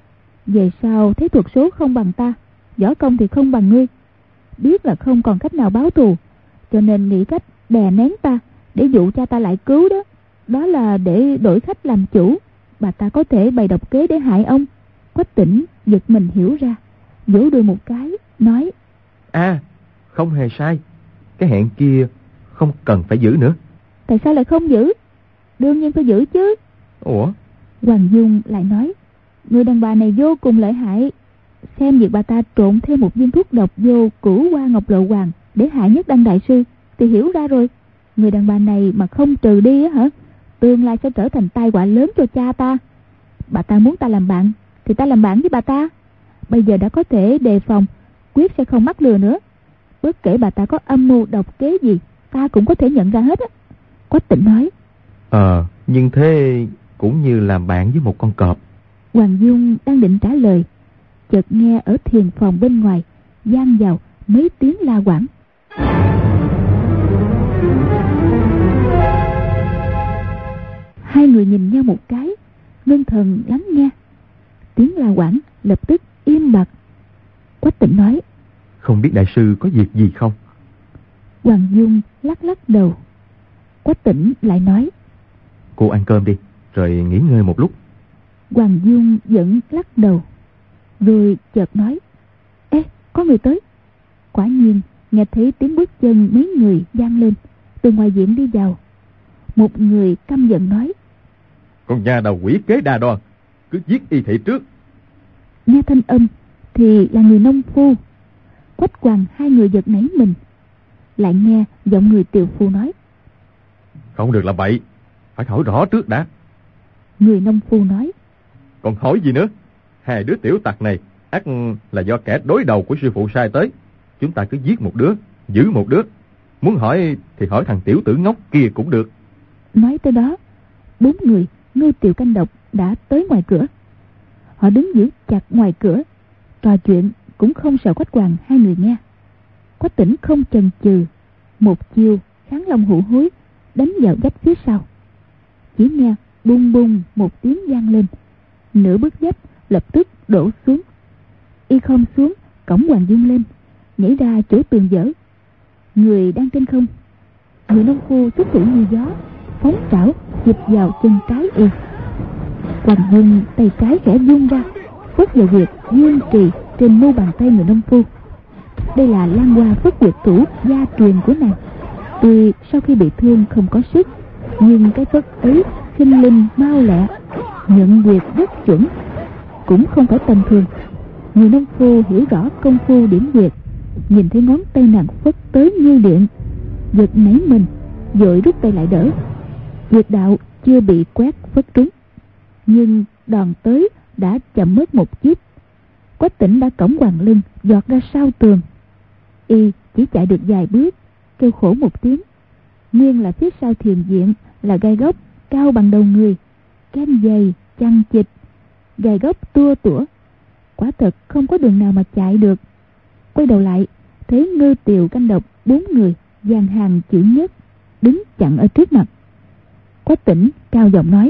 Về sau thấy thuật số không bằng ta, võ công thì không bằng ngươi, biết là không còn cách nào báo thù, cho nên nghĩ cách đè nén ta để dụ cha ta lại cứu đó. Đó là để đổi khách làm chủ, bà ta có thể bày độc kế để hại ông. Quách Tĩnh giật mình hiểu ra, vỗ đùi một cái, nói: À, không hề sai, cái hẹn kia không cần phải giữ nữa. Tại sao lại không giữ? Đương nhiên phải giữ chứ. Ủa? Hoàng Dung lại nói: Người đàn bà này vô cùng lợi hại. Xem việc bà ta trộn thêm một viên thuốc độc vô Cửu Hoa Ngọc Lộ Hoàng để hại Nhất Đăng đại sư thì hiểu ra rồi. Người đàn bà này mà không trừ đi á hả, tương lai sẽ trở thành tai họa lớn cho cha ta. Bà ta muốn ta làm bạn thì ta làm bạn với bà ta. Bây giờ đã có thể đề phòng, quyết sẽ không mắc lừa nữa. Bất kể bà ta có âm mưu độc kế gì, ta cũng có thể nhận ra hết á. Quách Tĩnh nói: Ờ, nhưng thế cũng như làm bạn với một con cọp. Hoàng Dung đang định trả lời, chợt nghe ở thiền phòng bên ngoài vang vào mấy tiếng la quảng. Hai người nhìn nhau một cái, ngưng thần lắng nghe. Tiếng la quảng lập tức im bặt. Quách Tĩnh nói: Không biết đại sư có việc gì không? Hoàng Dung lắc lắc đầu. Quách Tĩnh lại nói: Cô ăn cơm đi, rồi nghỉ ngơi một lúc. Hoàng Dung vẫn lắc đầu, rồi chợt nói: Ê, có người tới. Quả nhiên nghe thấy tiếng bước chân mấy người vang lên, từ ngoài viện đi vào. Một người căm giận nói: Con nhà đầu quỷ kế đa đoan, cứ giết y thị trước. Nghe thanh âm thì là người nông phu. Quách Hoàng hai người giật nảy mình, lại nghe giọng người tiều phu nói: Không được làm bậy, phải hỏi rõ trước đã. Người nông phu nói: Còn hỏi gì nữa? Hai đứa tiểu tặc này ắt là do kẻ đối đầu của sư phụ sai tới. Chúng ta cứ giết một đứa, giữ một đứa. Muốn hỏi thì hỏi thằng tiểu tử ngốc kia cũng được. Nói tới đó, bốn người Ngưu Tiều Canh Độc đã tới ngoài cửa. Họ đứng giữ chặt ngoài cửa, trò chuyện cũng không sợ Quách Hoàng hai người nghe. Quách Tĩnh không chần chừ, một chiêu kháng long hữu hối đánh vào vách phía sau. Chỉ nghe bung bung một tiếng vang lên, nửa bước vách lập tức đổ xuống. Y không xuống, cõng Hoàng Dung lên, nhảy ra chỗ tường dở. Người đang trên không, người nông phu xuất thủ như gió, phóng trảo chụp vào chân trái Y. Hoàng Dung tay trái khẽ vung ra, phất vào huyệt dương trì trên mu bàn tay người nông phu. Đây là Lan Hoa phất huyệt thủ gia truyền của nàng. Tuy sau khi bị thương không có sức, nhưng cái phất ấy khinh linh mau lẹ, nhận huyệt rất chuẩn, cũng không phải tầm thường. Người nông phu hiểu rõ công phu điểm huyệt, nhìn thấy ngón tay nàng phất tới như điện, giật nảy mình, vội rút tay lại đỡ. Huyệt đạo chưa bị quét phất trúng, nhưng đòn tới đã chậm mất một chút. Quách Tĩnh đã cõng Hoàng lưng giọt ra sau tường. Y chỉ chạy được vài bước, kêu khổ một tiếng. Nguyên là phía sau thiền viện là gai gốc cao bằng đầu người, kem dày chằng chịt, gai gốc tua tủa, quả thật không có đường nào mà chạy được. Quay đầu lại thấy Ngư Tiều Canh Độc bốn người dàn hàng chữ nhất đứng chặn ở trước mặt. Quách Tĩnh cao giọng nói: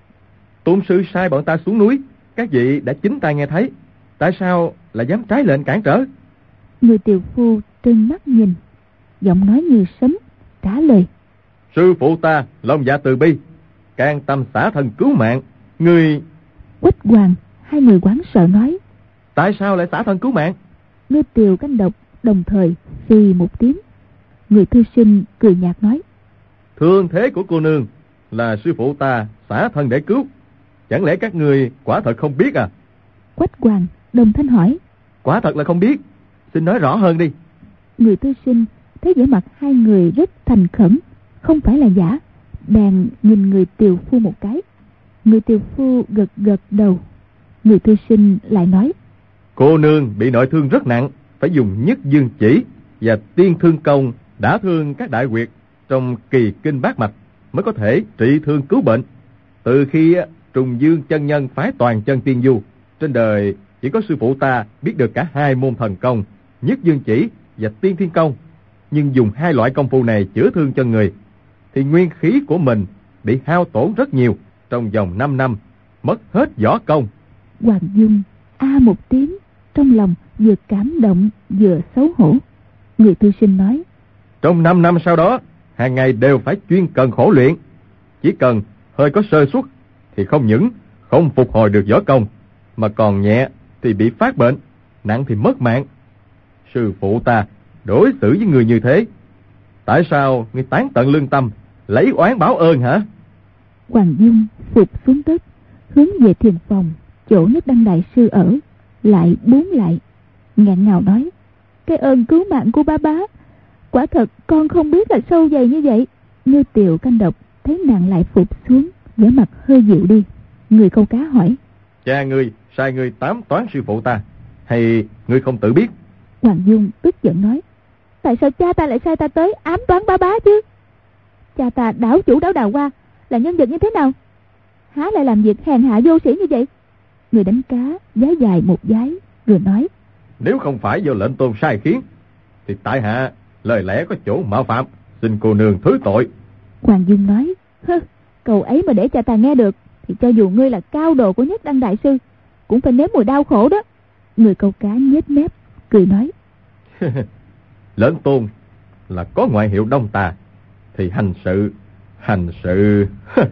Tôn sư sai bọn ta xuống núi, các vị đã chính tai nghe thấy, tại sao lại dám trái lệnh cản trở? Người tiều phu trừng mắt nhìn, giọng nói như sấm trả lời: Sư phụ ta lòng dạ từ bi, can tâm xả thân cứu mạng. Người... Quách Hoàng hai người hoảng sợ nói: Tại sao lại xả thân cứu mạng? Ngư Tiều Canh Độc đồng thời xì một tiếng. Người thư sinh cười nhạt nói: Thương thế của cô nương là sư phụ ta xả thân để cứu, chẳng lẽ các người quả thật không biết à? Quách Hoàng đồng thanh hỏi: Quả thật là không biết, xin nói rõ hơn đi. Người thư sinh thấy vẻ mặt hai người rất thành khẩn, không phải là giả, bèn nhìn người tiều phu một cái. Người tiều phu gật gật đầu. Người thư sinh lại nói: Cô nương bị nội thương rất nặng, phải dùng nhất dương chỉ và tiên thương công đã thương các đại huyệt trong kỳ kinh bát mạch mới có thể trị thương cứu bệnh. Từ khi Trùng Dương chân nhân phái toàn chân tiên du, trên đời chỉ có sư phụ ta biết được cả hai môn thần công, nhất dương chỉ và tiên thiên công. Nhưng dùng hai loại công phu này chữa thương cho người thì nguyên khí của mình bị hao tổn rất nhiều, trong vòng năm năm mất hết võ công. Hoàng Dung a một tiếng, trong lòng vừa cảm động vừa xấu hổ. Người thư sinh nói: Trong năm năm sau đó, hàng ngày đều phải chuyên cần khổ luyện, chỉ cần hơi có sơ suất thì không những không phục hồi được võ công, mà còn nhẹ thì bị phát bệnh, nặng thì mất mạng. Sư phụ ta đối xử với người như thế, tại sao người tán tận lương tâm, lấy oán báo ơn hả? Hoàng Dung phục xuống đất, hướng về thiền phòng chỗ Nhất Đăng đại sư ở, lại bốn lại, nghẹn ngào nói: Cái ơn cứu mạng của ba bá, quả thật con không biết là sâu dày như vậy. Ngư Tiều Canh Độc thấy nàng lại phục xuống, vẻ mặt hơi dịu đi. Người câu cá hỏi: Cha ngươi sai ngươi tám toán sư phụ ta, hay ngươi không tự biết? Hoàng Dung tức giận nói: Tại sao cha ta lại sai ta tới ám toán ba bá chứ? Cha ta đảo chủ đảo đào hoa là nhân vật như thế nào, há lại làm việc hèn hạ vô sĩ như vậy? Người đánh cá vái dài một vái rồi nói: Nếu không phải do lệnh tôn sai khiến thì tại hạ lời lẽ có chỗ mạo phạm, xin cô nương thứ tội. Hoàng Dung nói: Hơ, câu ấy mà để cha ta nghe được thì cho dù ngươi là cao đồ của Nhất Đăng đại sư cũng phải nếm mùi đau khổ đó. Người câu cá nhếch mép cười nói: Lệnh tôn là có ngoại hiệu Đông Tà, thì hành sự hành sự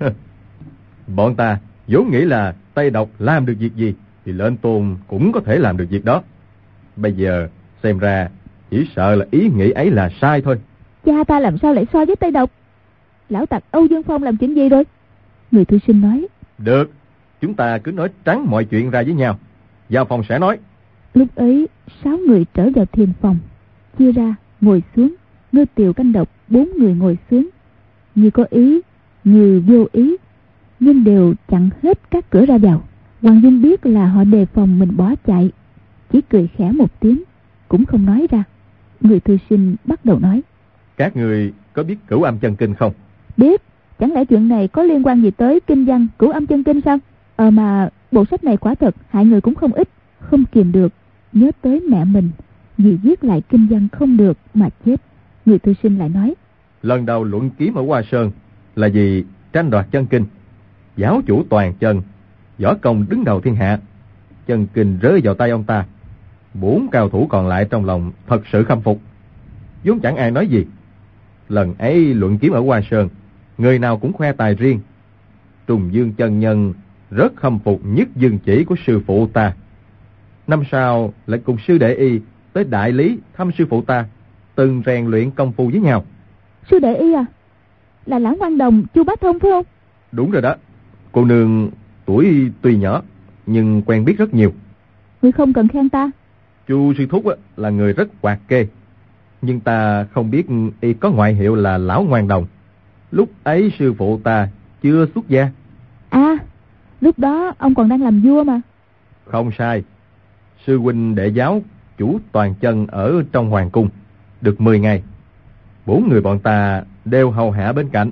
bọn ta vốn nghĩ là Tây Độc làm được việc gì thì lệnh tôn cũng có thể làm được việc đó. Bây giờ xem ra chỉ sợ là ý nghĩ ấy là sai thôi. Cha ta làm sao lại so với Tây Độc? Lão tặc Âu Dương Phong làm chuyện gì rồi? Người thư sinh nói: Được, chúng ta cứ nói trắng mọi chuyện ra với nhau, vào phòng sẽ nói. Lúc ấy sáu người trở vào thiền phòng, chia ra ngồi xuống. Ngư Tiều Canh Độc bốn người ngồi xuống, như có ý như vô ý, nhưng đều chặn hết các cửa ra vào. Hoàng Dung biết là họ đề phòng mình bỏ chạy, chỉ cười khẽ một tiếng, cũng không nói ra. Người thư sinh bắt đầu nói: Các người có biết Cửu Âm Chân Kinh không? Biết, chẳng lẽ chuyện này có liên quan gì tới kinh văn Cửu Âm Chân Kinh sao? Ờ mà bộ sách này quả thật hại người cũng không ít. Không kìm được nhớ tới mẹ mình vì viết lại kinh văn không được mà chết. Người thư sinh lại nói: Lần đầu luận kiếm ở Hoa Sơn là vì tranh đoạt chân kinh. Giáo chủ toàn chân, võ công đứng đầu thiên hạ, chân kinh rơi vào tay ông ta. Bốn cao thủ còn lại trong lòng thật sự khâm phục, vốn chẳng ai nói gì. Lần ấy luận kiếm ở Hoa Sơn, người nào cũng khoe tài riêng. Trùng Dương chân nhân rất khâm phục nhất dương chỉ của sư phụ ta. Năm sau lại cùng sư đệ y tới Đại Lý thăm sư phụ ta, từng rèn luyện công phu với nhau. Sư đệ y à? Là Lão Ngoan Đồng Chu Bá Thông phải không? Đúng rồi đó. Cô nương tuổi tuy nhỏ nhưng quen biết rất nhiều. Ngươi không cần khen ta. Chu sư thúc là người rất hoạt kê, nhưng ta không biết y có ngoại hiệu là Lão Ngoan Đồng. Lúc ấy sư phụ ta chưa xuất gia. À, lúc đó ông còn đang làm vua mà. Không sai. Sư huynh đệ giáo chủ toàn chân ở trong hoàng cung được mười ngày. Bốn người bọn ta đều hầu hạ bên cạnh.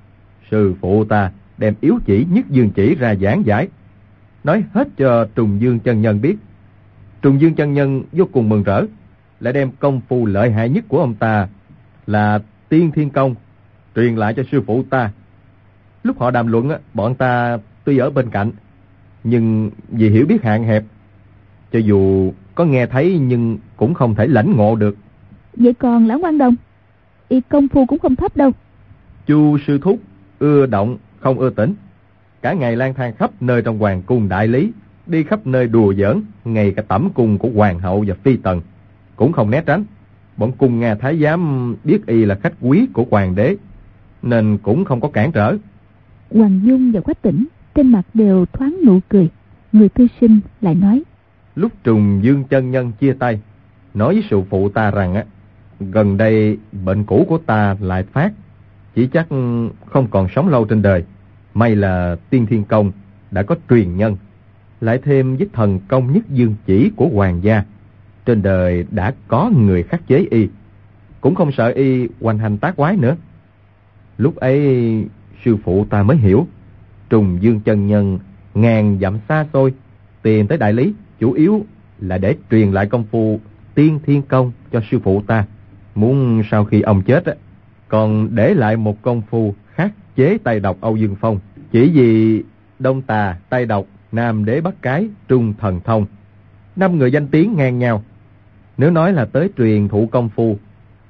Sư phụ ta đem yếu chỉ nhất dương chỉ ra giảng giải, nói hết cho Trùng Dương chân nhân biết. Trùng Dương chân nhân vô cùng mừng rỡ, lại đem công phu lợi hại nhất của ông ta là Tiên Thiên Công truyền lại cho sư phụ ta. Lúc họ đàm luận, bọn ta tuy ở bên cạnh, nhưng vì hiểu biết hạn hẹp, cho dù có nghe thấy nhưng cũng không thể lãnh ngộ được. Vậy còn Lão Quan Đồng, y công phu cũng không thấp đâu. Chu sư thúc ưa động không ưa tĩnh, cả ngày lang thang khắp nơi trong hoàng cung đại lý, đi khắp nơi đùa giỡn, ngay cả tẩm cung của hoàng hậu và phi tần cũng không né tránh. Bọn cung Nga thái giám biết y là khách quý của hoàng đế, nên cũng không có cản trở. Hoàng Dung và Quách Tĩnh trên mặt đều thoáng nụ cười. Người thư sinh lại nói: Lúc Trùng Dương chân nhân chia tay, nói với sư phụ ta rằng á, gần đây bệnh cũ của ta lại phát, chỉ chắc không còn sống lâu trên đời. May là Tiên Thiên Công đã có truyền nhân, lại thêm với thần công nhất dương chỉ của hoàng gia, trên đời đã có người khắc chế y, cũng không sợ y hoành hành tác quái nữa. Lúc ấy sư phụ ta mới hiểu, Trùng Dương chân nhân ngàn dặm xa xôi tìm tới đại lý, chủ yếu là để truyền lại công phu Tiên Thiên Công cho sư phụ ta, muốn sau khi ông chết á, còn để lại một công phu khắc chế tay độc Âu Dương Phong. Chỉ vì Đông Tà, Tây Độc, Nam Đế Bắc Cái, Trung Thần Thông, năm người danh tiếng ngang nhau. Nếu nói là tới truyền thụ công phu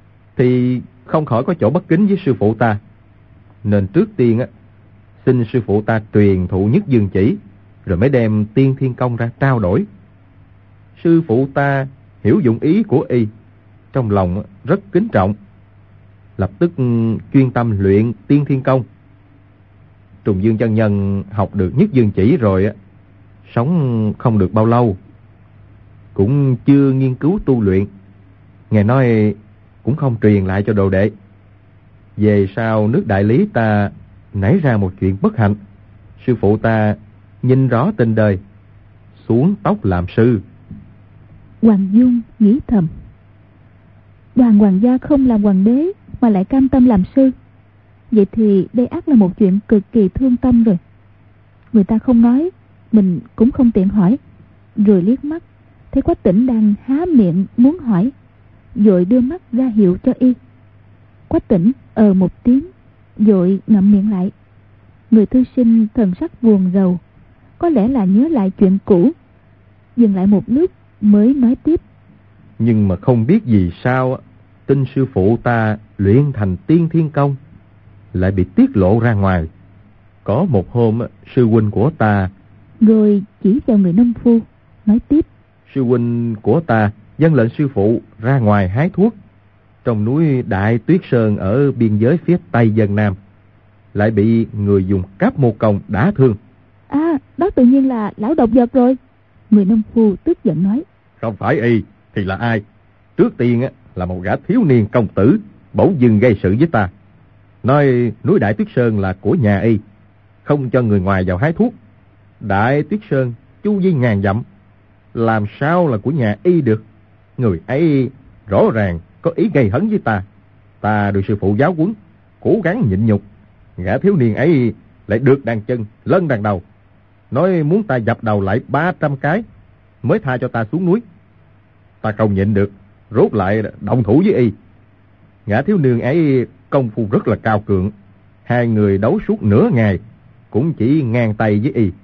thì không khỏi có chỗ bất kính với sư phụ ta, nên trước tiên á, xin sư phụ ta truyền thụ nhất dương chỉ, rồi mới đem Tiên Thiên Công ra trao đổi. Sư phụ ta hiểu dụng ý của y, trong lòng rất kính trọng, lập tức chuyên tâm luyện Tiên Thiên Công. Trùng Dương chân nhân học được nhất dương chỉ rồi á, sống không được bao lâu, cũng chưa nghiên cứu tu luyện, nghe nói cũng không truyền lại cho đồ đệ. Về sau nước đại lý ta nảy ra một chuyện bất hạnh, sư phụ ta nhìn rõ tình đời, xuống tóc làm sư. Hoàng Dung nghĩ thầm, Đoàn hoàng gia không làm hoàng đế mà lại cam tâm làm sư, vậy thì đây ắt là một chuyện cực kỳ thương tâm rồi. Người ta không nói, mình cũng không tiện hỏi. Rồi liếc mắt thấy Quách Tĩnh đang há miệng muốn hỏi, vội đưa mắt ra hiệu cho y. Quách Tĩnh ờ một tiếng, vội ngậm miệng lại. Người thư sinh thần sắc buồn rầu, có lẽ là nhớ lại chuyện cũ, dừng lại một lúc mới nói tiếp. Nhưng mà không biết vì sao tin sư phụ ta luyện thành Tiên Thiên Công lại bị tiết lộ ra ngoài. Có một hôm sư huynh của ta, rồi chỉ vào người nông phu nói tiếp, sư huynh của ta vâng lệnh sư phụ ra ngoài hái thuốc trong núi Đại Tuyết Sơn ở biên giới phía tây Vân Nam, lại bị người dùng cáp mô công đả thương. À, đó tự nhiên là lão độc vật rồi. Người nông phu tức giận nói, không phải y thì là ai? Trước tiên á, là một gã thiếu niên công tử bỗng dưng gây sự với ta, nói núi Đại Tuyết Sơn là của nhà y, không cho người ngoài vào hái thuốc. Đại Tuyết Sơn chu vi ngàn dặm, làm sao là của nhà y được? Người ấy rõ ràng có ý gây hấn với ta. Ta được sư phụ giáo huấn, cố gắng nhịn nhục. Gã thiếu niên ấy lại được đàn chân lân đàn đầu, nói muốn ta dập đầu lại ba trăm cái mới tha cho ta xuống núi. Ta không nhịn được, rốt lại động thủ với y. Gã thiếu niên ấy công phu rất là cao cường, hai người đấu suốt nửa ngày cũng chỉ ngang tay với y.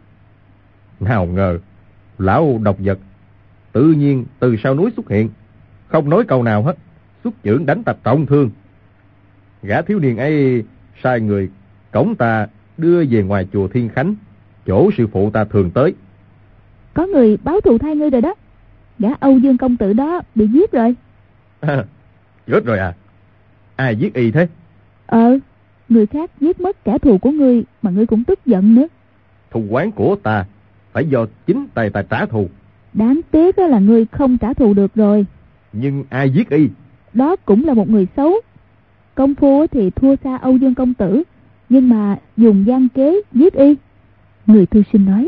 Nào ngờ lão độc vật tự nhiên từ sau núi xuất hiện, không nói câu nào hết, xuất chưởng đánh ta trọng thương. Gã thiếu niên ấy sai người cõng ta đưa về ngoài chùa Thiên Khánh, chỗ sư phụ ta thường tới. Có người báo thù thay ngươi rồi đó. Gã Âu Dương công tử đó bị giết rồi. À, chết rồi à? Ai giết y thế? Ờ, người khác giết mất kẻ thù của ngươi mà ngươi cũng tức giận nữa. Thù oán của ta phải do chính tay ta trả thù. Đáng tiếc là ngươi không trả thù được rồi. Nhưng ai giết y? Đó cũng là một người xấu. Công phu thì thua xa Âu Dương công tử, nhưng mà dùng gian kế giết y. Người thư sinh nói,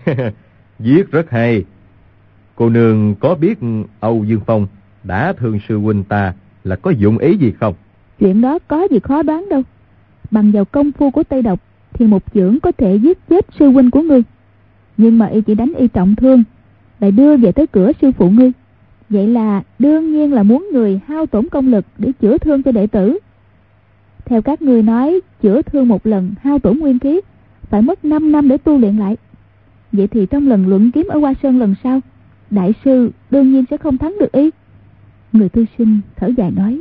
giết rất hay. Cô nương có biết Âu Dương Phong đã thương sư huynh ta là có dụng ý gì không? Chuyện đó có gì khó đoán đâu. Bằng vào công phu của Tây Độc thì một chưởng có thể giết chết sư huynh của ngươi, nhưng mà y chỉ đánh y trọng thương, lại đưa về tới cửa sư phụ ngươi. Vậy là đương nhiên là muốn người hao tổn công lực để chữa thương cho đệ tử. Theo các ngươi nói, chữa thương một lần hao tổn nguyên khí phải mất năm năm để tu luyện lại. Vậy thì trong lần luận kiếm ở Hoa Sơn lần sau, đại sư đương nhiên sẽ không thắng được y. Người thư sinh thở dài nói: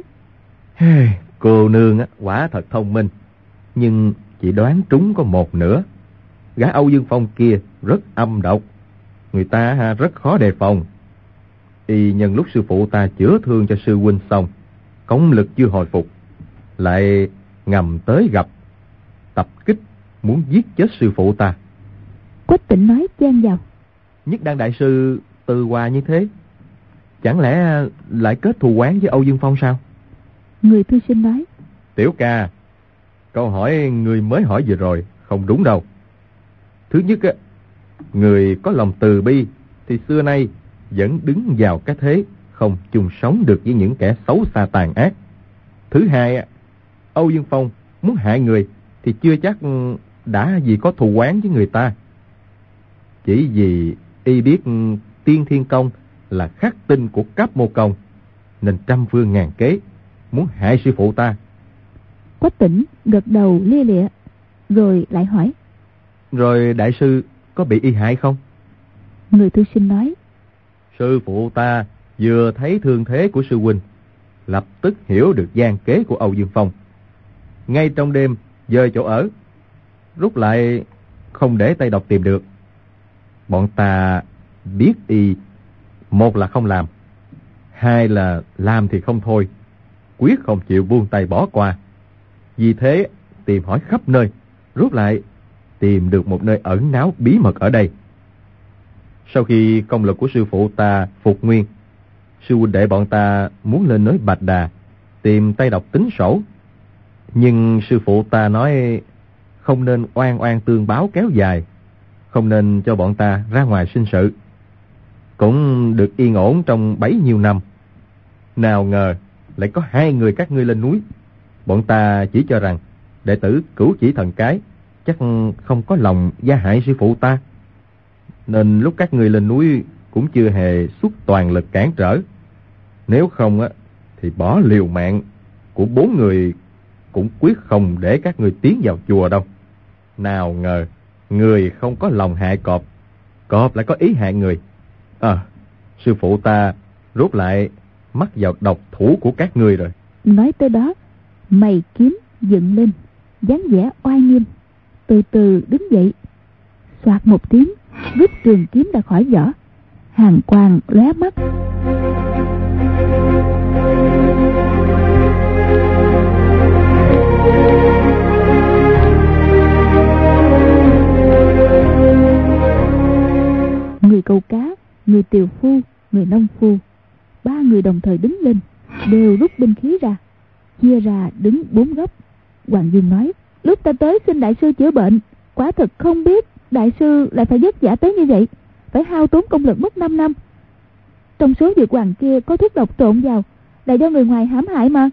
Cô nương á, quả thật thông minh, nhưng chỉ đoán trúng có một nửa. Gã Âu Dương Phong kia rất âm độc, người ta rất khó đề phòng. Y nhân lúc sư phụ ta chữa thương cho sư huynh xong, công lực chưa hồi phục, lại ngầm tới gặp, tập kích muốn giết chết sư phụ ta. Quách Tĩnh nói chen vào: Nhất Đan đại sư từ hòa như thế, chẳng lẽ lại kết thù oán với Âu Dương Phong sao? Người thư sinh nói: Tiểu ca, câu hỏi người mới hỏi vừa rồi không đúng đâu. Thứ nhất á, người có lòng từ bi thì xưa nay vẫn đứng vào cái thế không chung sống được với những kẻ xấu xa tàn ác. Thứ hai á, Âu Dương Phong muốn hại người thì chưa chắc đã vì có thù oán với người ta. Chỉ vì y biết Tiên Thiên Công là khắc tinh của Cáp Mô Công, nên trăm phương ngàn kế muốn hại sư phụ ta. Quách Tĩnh gật đầu lia lịa, rồi lại hỏi: Rồi đại sư có bị y hại không? Người thư sinh nói: Sư phụ ta vừa thấy thương thế của sư huynh, lập tức hiểu được gian kế của Âu Dương Phong. Ngay trong đêm dời chỗ ở, rút lại không để tay độc tìm được. Bọn ta biết y, một là không làm, hai là làm thì không thôi, quyết không chịu buông tay bỏ qua. Vì thế tìm hỏi khắp nơi, rút lại tìm được một nơi ẩn náu bí mật ở đây. Sau khi công lực của sư phụ ta phục nguyên, sư huynh đệ bọn ta muốn lên núi Bạch Đà tìm tay độc tính sổ. Nhưng sư phụ ta nói không nên oan oan tương báo kéo dài, không nên cho bọn ta ra ngoài sinh sự, cũng được yên ổn trong bấy nhiêu năm. Nào ngờ lại có hai người các ngươi lên núi. Bọn ta chỉ cho rằng đệ tử Cửu Chỉ Thần Cái chắc không có lòng gia hại sư phụ ta, nên lúc các ngươi lên núi cũng chưa hề xuất toàn lực cản trở. Nếu không á, thì bỏ liều mạng của bốn người cũng quyết không để các ngươi tiến vào chùa đâu. Nào ngờ người không có lòng hại cọp, cọp lại có ý hại người. À, sư phụ ta rút lại mắc vào độc thủ của các ngươi rồi. Nói tới đó, mày kiếm dựng lên, dáng vẻ oai nghiêm, từ từ đứng dậy, xoạt một tiếng, rút trường kiếm ra khỏi vỏ, hàn quang lóe mắt. Người câu cá, người tiều phu, người nông phu, ba người đồng thời đứng lên, đều rút binh khí ra, chia ra đứng bốn góc. Hoàng Dương nói: Lúc ta tới xin đại sư chữa bệnh, quả thực không biết đại sư lại phải vất vả tới như vậy, phải hao tốn công lực mất năm năm. Trong số dược hoàng kia có thuốc độc trộn vào, là do người ngoài hãm hại mà.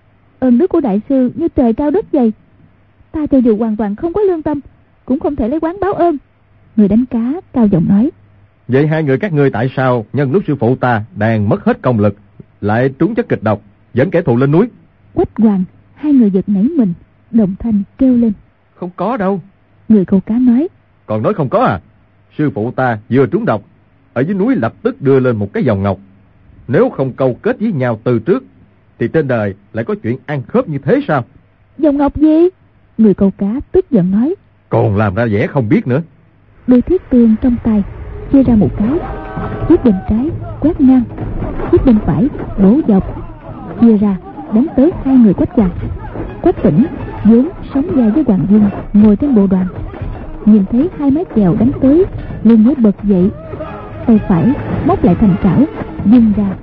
Ơn đức của đại sư như trời cao đất dày, ta cho dù hoàn toàn không có lương tâm, cũng không thể lấy oán báo ơn. Người đánh cá cao giọng nói: Vậy hai người các ngươi tại sao nhân lúc sư phụ ta đang mất hết công lực, lại trúng chất kịch độc, dẫn kẻ thù lên núi? Quách Hoàng, hai người giật nảy mình, đồng thanh kêu lên: Không có đâu. Người câu cá nói: Còn nói không có à? Sư phụ ta vừa trúng độc, ở dưới núi lập tức đưa lên một cái vòng ngọc. Nếu không câu kết với nhau từ trước, thì trên đời lại có chuyện ăn khớp như thế sao? Vòng ngọc gì? Người câu cá tức giận nói: Còn làm ra vẻ không biết nữa. Đôi thiết tương trong tay chia ra một cái, chiếc bên trái quét ngang, chiếc bên phải bổ dọc, chia ra đánh tới hai người Quách Hoàng. Quách Tĩnh vốn sống vai với Hoàng Dương ngồi trên bộ đoàn, nhìn thấy hai mái chèo đánh tới, liền mới bật dậy, tay phải móc lại thành trảo vung ra,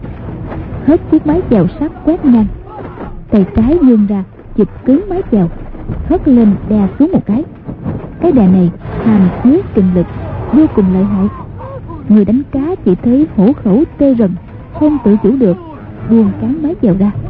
hết chiếc mái chèo sắt quét ngang, tay trái vươn ra chụp cứng mái chèo, hất lên đè xuống một cái. Cái đè này hàm chứa kình lực vô cùng lợi hại. Người đánh cá chỉ thấy hổ khẩu tê rần, không tự chủ được, buông cán mái chèo ra.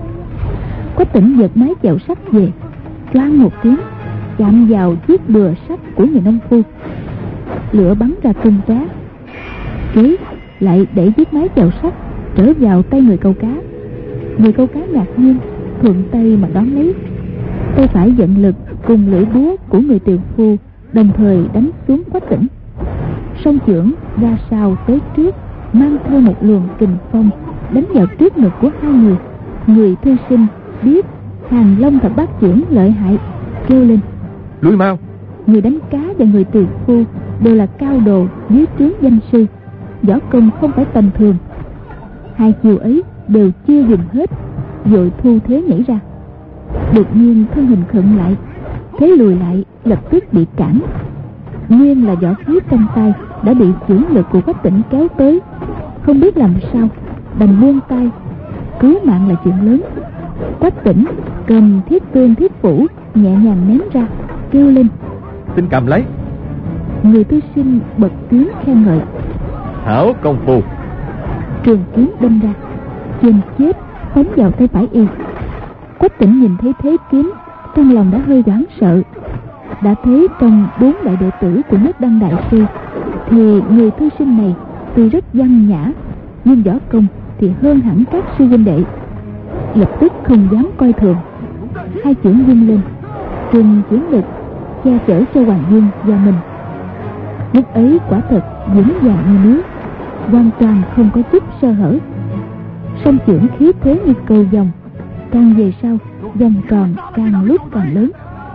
Quách Tĩnh giật mái chèo sắt về, choang một tiếng chạm vào chiếc bừa sắt của người nông phu, lửa bắn ra tung tóe. Kế lại đẩy chiếc mái chèo sắt trở vào tay người câu cá. Người câu cá ngạc nhiên, thuận tay mà đón lấy. Tay phải vận lực cùng lưỡi búa của người tiều phu đồng thời đánh xuống Quách Tĩnh. Song chưởng ra sau tới trước, mang theo một luồng kình phong đánh vào trước ngực của hai người. Người thư sinh biết Hàng Long thập bát chưởng lợi hại, kêu lên: Lui mau! Người đánh cá và người tiều phu đều là cao đồ dưới trướng danh sư, võ công không phải tầm thường. Hai chiều ấy đều chưa dùng hết, vội thu thế nhảy ra. Đột nhiên thân hình khựng lại, thế lùi lại lập tức bị cản. Nguyên là võ khí trong tay đã bị chưởng lực của Quách Tĩnh kéo tới, không biết làm sao đành buông tay. Cứu mạng là chuyện lớn. Quách Tĩnh cầm thiết tương thiết phủ nhẹ nhàng ném ra, kêu lên: Xin cầm lấy! Người thư sinh bật tiếng khen ngợi: Hảo công phu! Trường kiếm đâm ra, chém chết phóng vào tay phải y. Quách Tĩnh nhìn thấy thế kiếm, trong lòng đã hơi hoảng sợ. Đã thấy trong bốn đại đệ tử của Nhất Đăng đại sư thì người thư sinh này tuy rất văn nhã, nhưng võ công thì hơn hẳn các sư huynh đệ. Lập tức không dám coi thường, hai chưởng vung lên, dùng chưởng lực che chở cho Hoàng Dương và mình. Lúc ấy quả thật vững vàng như núi, hoàn toàn không có chút sơ hở. Song chưởng khí thế như cầu vồng, càng về sau vòng tròn càng lúc càng lớn.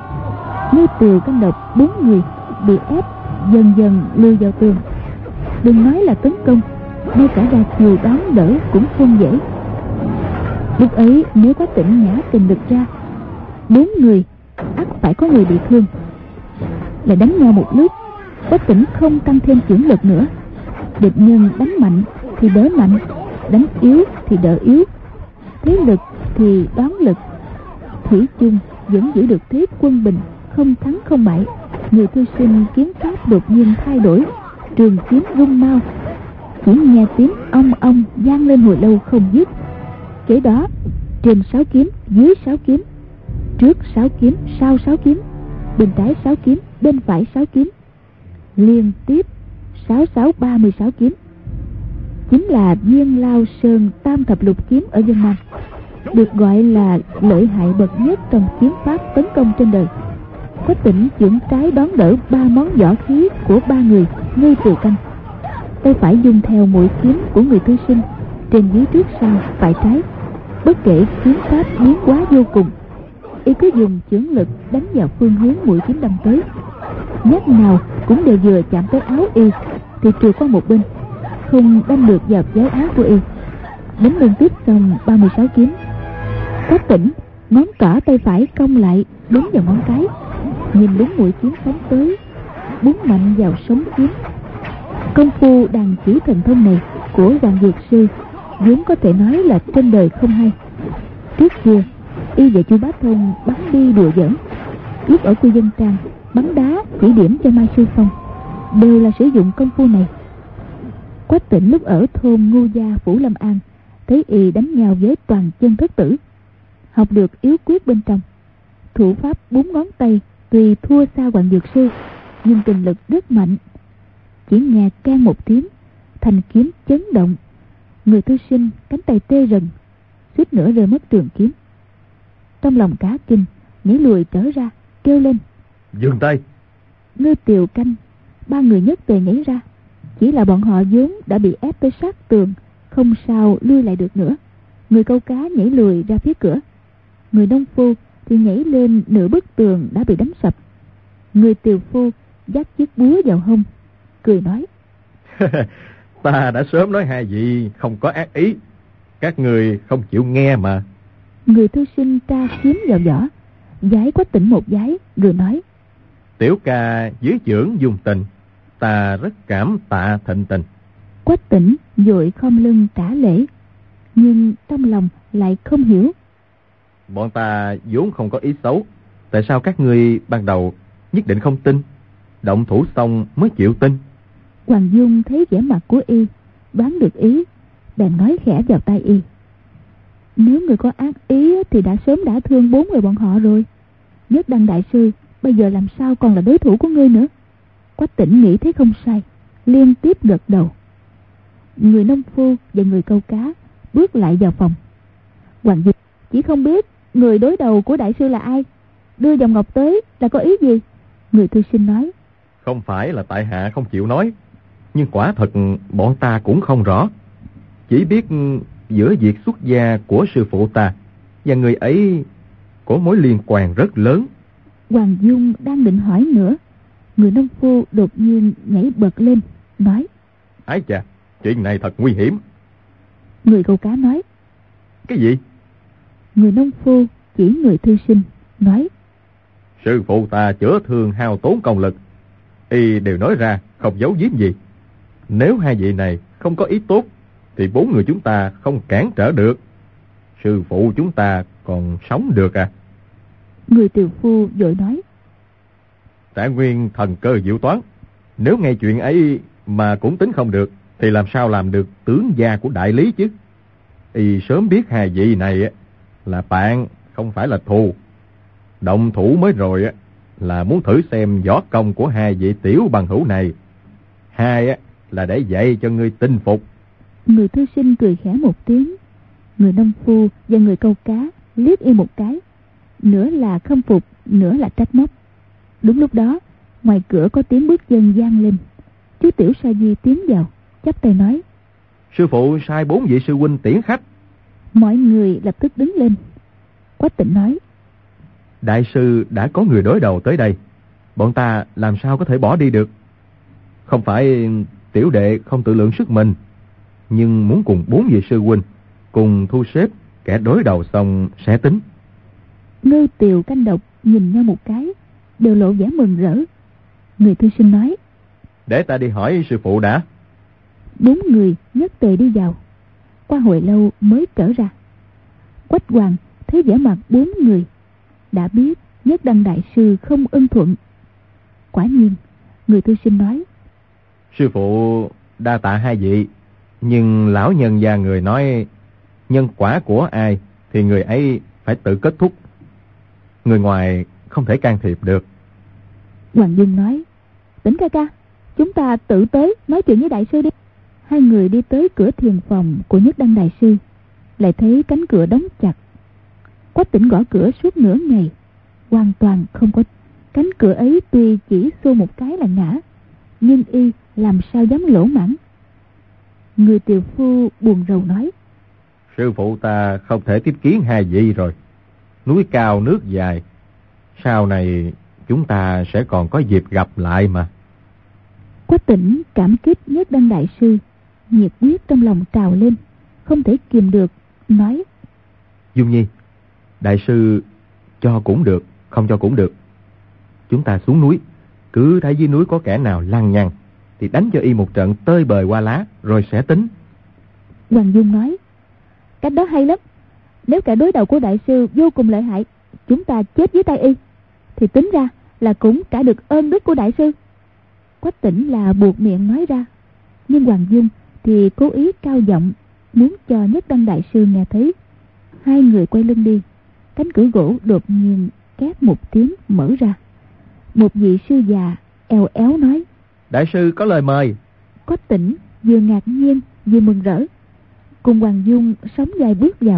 Ngư Tiều Canh Độc bốn người bị ép dần dần lùi vào tường. Đừng nói là tấn công, ngay cả ra chiều đón đỡ cũng không dễ. Lúc ấy nếu có Tĩnh nhả tình lực ra, bốn người ắt phải có người bị thương. Lại đánh nhau một lúc, Quách Tĩnh không tăng thêm chưởng lực nữa. Địch nhân đánh mạnh thì đỡ mạnh, đánh yếu thì đỡ yếu, thế lực thì đón lực. Thủy chung vẫn giữ được thế quân bình, không thắng không bại. Người thư sinh kiếm pháp đột nhiên thay đổi, trường kiếm rung mau, chỉ nghe tiếng ong ong vang lên hồi lâu không dứt. Kế đó trên sáu kiếm, dưới sáu kiếm, trước sáu kiếm, sau sáu kiếm, bên trái sáu kiếm, bên phải sáu kiếm, liên tiếp sáu sáu ba mươi sáu kiếm. Chính là Viên Lao Sơn Tam Thập Lục kiếm ở Vân Nam, được gọi là lợi hại bậc nhất trong kiếm pháp tấn công trên đời. Quách Tĩnh chưởng trái đón đỡ ba món võ khí của ba người Ngư Tiều Canh, tay phải dùng theo mũi kiếm của người thư sinh, trên dưới trước sau phải trái. Bất kể kiếm pháp biến hóa vô cùng, y cứ dùng chưởng lực đánh vào phương hướng mũi kiếm đâm tới. Nhát nào cũng đều vừa chạm tới áo y thì trượt qua một bên, không đâm được vào váy áo của y. Đánh liên tiếp xong ba mươi sáu kiếm. Quách Tĩnh ngón trỏ tay phải cong lại đúng vào ngón cái, nhìn đúng mũi kiếm phóng tới, búng mạnh vào sống kiếm. Công phu đàn chỉ thần thông này của Hoàng Dược Sư vốn có thể nói là trên đời không hay. Trước kia y và Chu Bá Thông bắn đi đùa giỡn, lúc ở Quy Vân Trang bắn đá chỉ điểm cho Mai Sư Phong đều là sử dụng công phu này. Quách Tĩnh lúc ở thôn Ngu Gia Phủ Lâm An thấy y đánh nhau với toàn chân thất tử, học được yếu quyết bên trong. Thủ pháp bốn ngón tay tuy thua xa Hoàng Dược Sư, nhưng kình lực rất mạnh. Chỉ nghe keng một tiếng, thanh kiếm chấn động, người thư sinh cánh tay tê rần, suýt nữa rơi mất trường kiếm. Trong lòng cả kinh, nhảy lùi trở ra, kêu lên: Dừng tay! Ngư Tiều Canh ba người nhất tề nhảy ra. Chỉ là bọn họ vốn đã bị ép tới sát tường, không sao lui lại được nữa. Người câu cá nhảy lùi ra phía cửa, người nông phu thì nhảy lên nửa bức tường đã bị đánh sập. Người tiều phu dắt chiếc búa vào hông, cười nói: Ta đã sớm nói hai vị không có ác ý, các người không chịu nghe mà. Người thư sinh tra kiếm vào vỏ, giái Quách Tĩnh một giái, rồi nói: Tiểu ca dưới chưởng dùng tình, ta rất cảm tạ thịnh tình. Quách Tĩnh vội khom lưng trả lễ, nhưng trong lòng lại không hiểu. Bọn ta vốn không có ý xấu, tại sao các ngươi ban đầu nhất định không tin, động thủ xong mới chịu tin? Hoàng Dung thấy vẻ mặt của y, đoán được ý, bèn nói khẽ vào tai y: Nếu người có ác ý thì đã sớm đã thương bốn người bọn họ rồi. Nhất Đăng đại sư bây giờ làm sao còn là đối thủ của ngươi nữa? Quách Tĩnh nghĩ thấy không sai, liên tiếp gật đầu. Người nông phu và người câu cá bước lại vào phòng. Hoàng Dung chỉ không biết người đối đầu của đại sư là ai, đưa vòng ngọc tới là có ý gì. Người thư sinh nói: Không phải là tại hạ không chịu nói, nhưng quả thật bọn ta cũng không rõ. Chỉ biết giữa việc xuất gia của sư phụ ta và người ấy có mối liên quan rất lớn. Hoàng Dung đang định hỏi nữa, người nông phu đột nhiên nhảy bật lên, nói: Ái chà, chuyện này thật nguy hiểm. Người câu cá nói: Cái gì? Người nông phu chỉ người thư sinh, nói: Sư phụ ta chữa thương hao tốn công lực, y đều nói ra, không giấu giếm gì. Nếu hai vị này không có ý tốt, thì bốn người chúng ta không cản trở được. Sư phụ chúng ta còn sống được à? Người tiều phu vội nói: Trạng Nguyên thần cơ diệu toán, nếu nghe chuyện ấy mà cũng tính không được, thì làm sao làm được tướng gia của đại lý chứ? Y sớm biết hai vị này là bạn, không phải là thù. Động thủ mới rồi là muốn thử xem võ công của hai vị tiểu bằng hữu này. Hai là để dạy cho ngươi tinh phục. Người thư sinh cười khẽ một tiếng. Người nông phu và người câu cá liếc y một cái, nửa là khâm phục, nửa là trách móc. Đúng lúc đó, ngoài cửa có tiếng bước chân vang lên. Chú Tiểu Sa Di tiến vào, chắp tay nói: Sư phụ sai bốn vị sư huynh tiễn khách. Mọi người lập tức đứng lên. Quách Tĩnh nói: Đại sư đã có người đối đầu tới đây, bọn ta làm sao có thể bỏ đi được? Không phải tiểu đệ không tự lượng sức mình, nhưng muốn cùng bốn vị sư huynh cùng thu xếp kẻ đối đầu xong sẽ tính. Ngư Tiều Canh Độc nhìn nhau một cái, đều lộ vẻ mừng rỡ. Người thư sinh nói: Để ta đi hỏi sư phụ đã. Bốn người nhất tề đi vào. Qua hồi lâu mới trở ra. Quách Hoàng thấy vẻ mặt bốn người, đã biết Nhất Đăng đại sư không ưng thuận. Quả nhiên, người thư sinh nói: Sư phụ đa tạ hai vị, nhưng lão nhân gia người nói nhân quả của ai thì người ấy phải tự kết thúc, người ngoài không thể can thiệp được. Hoàng Dung nói: Tĩnh ca ca, chúng ta tự tới nói chuyện với đại sư đi. Hai người đi tới cửa thiền phòng của Nhất Đăng đại sư, lại thấy cánh cửa đóng chặt. Quách Tĩnh gõ cửa suốt nửa ngày, hoàn toàn không có. Cánh cửa ấy tuy chỉ xô một cái là ngã, nhưng y làm sao dám lỗ mãng. Người tiều phu buồn rầu nói: Sư phụ ta không thể tiếp kiến hai vị rồi. Núi cao nước dài, sau này chúng ta sẽ còn có dịp gặp lại mà. Quách Tĩnh cảm kích Nhất Đăng đại sư, nhiệt huyết trong lòng trào lên, không thể kìm được, nói: Dung Nhi, đại sư cho cũng được, không cho cũng được. Chúng ta xuống núi, cứ thấy dưới núi có kẻ nào lăng nhăng thì đánh cho y một trận tơi bời qua lá, rồi sẽ tính. Hoàng Dung nói: Cách đó hay lắm. Nếu kẻ đối đầu của đại sư vô cùng lợi hại, chúng ta chết dưới tay y, thì tính ra là cũng trả được ơn đức của đại sư. Quách Tĩnh là buộc miệng nói ra, nhưng Hoàng Dung thì cố ý cao giọng, muốn cho Nhất Đăng đại sư nghe thấy. Hai người quay lưng đi. Cánh cửa gỗ đột nhiên két một tiếng mở ra. Một vị sư già eo éo nói: Đại sư có lời mời. Quách Tĩnh vừa ngạc nhiên vừa mừng rỡ, cùng Hoàng Dung sóng vai bước vào.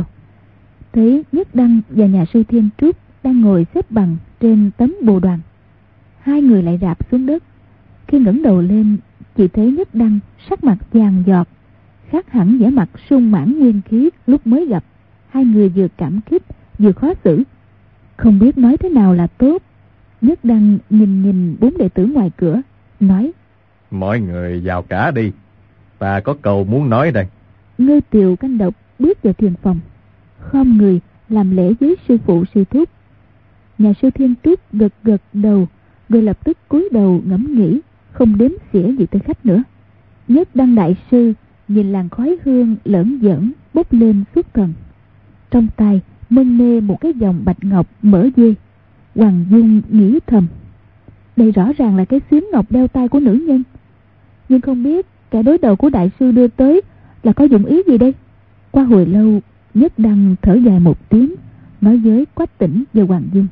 Thấy Nhất Đăng và nhà sư Thiên Trúc đang ngồi xếp bằng trên tấm bồ đoàn. Hai người lại rạp xuống đất. Khi ngẩng đầu lên, chỉ thấy Nhất Đăng sắc mặt vàng giọt, khác hẳn vẻ mặt sung mãn nguyên khí lúc mới gặp. Hai người vừa cảm kích vừa khó xử, không biết nói thế nào là tốt. Nhất Đăng nhìn nhìn bốn đệ tử ngoài cửa, nói: Mọi người vào cả đi, ta có câu muốn nói đây. Ngư Tiều Canh Độc bước vào thiền phòng, khom người làm lễ với sư phụ sư thúc. Nhà sư Thiên Trúc gật gật đầu, rồi lập tức cúi đầu ngẫm nghĩ, không đếm xỉa gì tới khách nữa. Nhất Đăng đại sư nhìn làn khói hương lởn giởn bốc lên xuất thần, trong tay mân mê một cái vòng bạch ngọc mở dê. Hoàng Dung nghĩ thầm, đây rõ ràng là cái xuyến ngọc đeo tay của nữ nhân, nhưng không biết kẻ đối đầu của đại sư đưa tới là có dụng ý gì đây. Qua hồi lâu, Nhất Đăng thở dài một tiếng, nói với Quách Tĩnh và Hoàng Dung: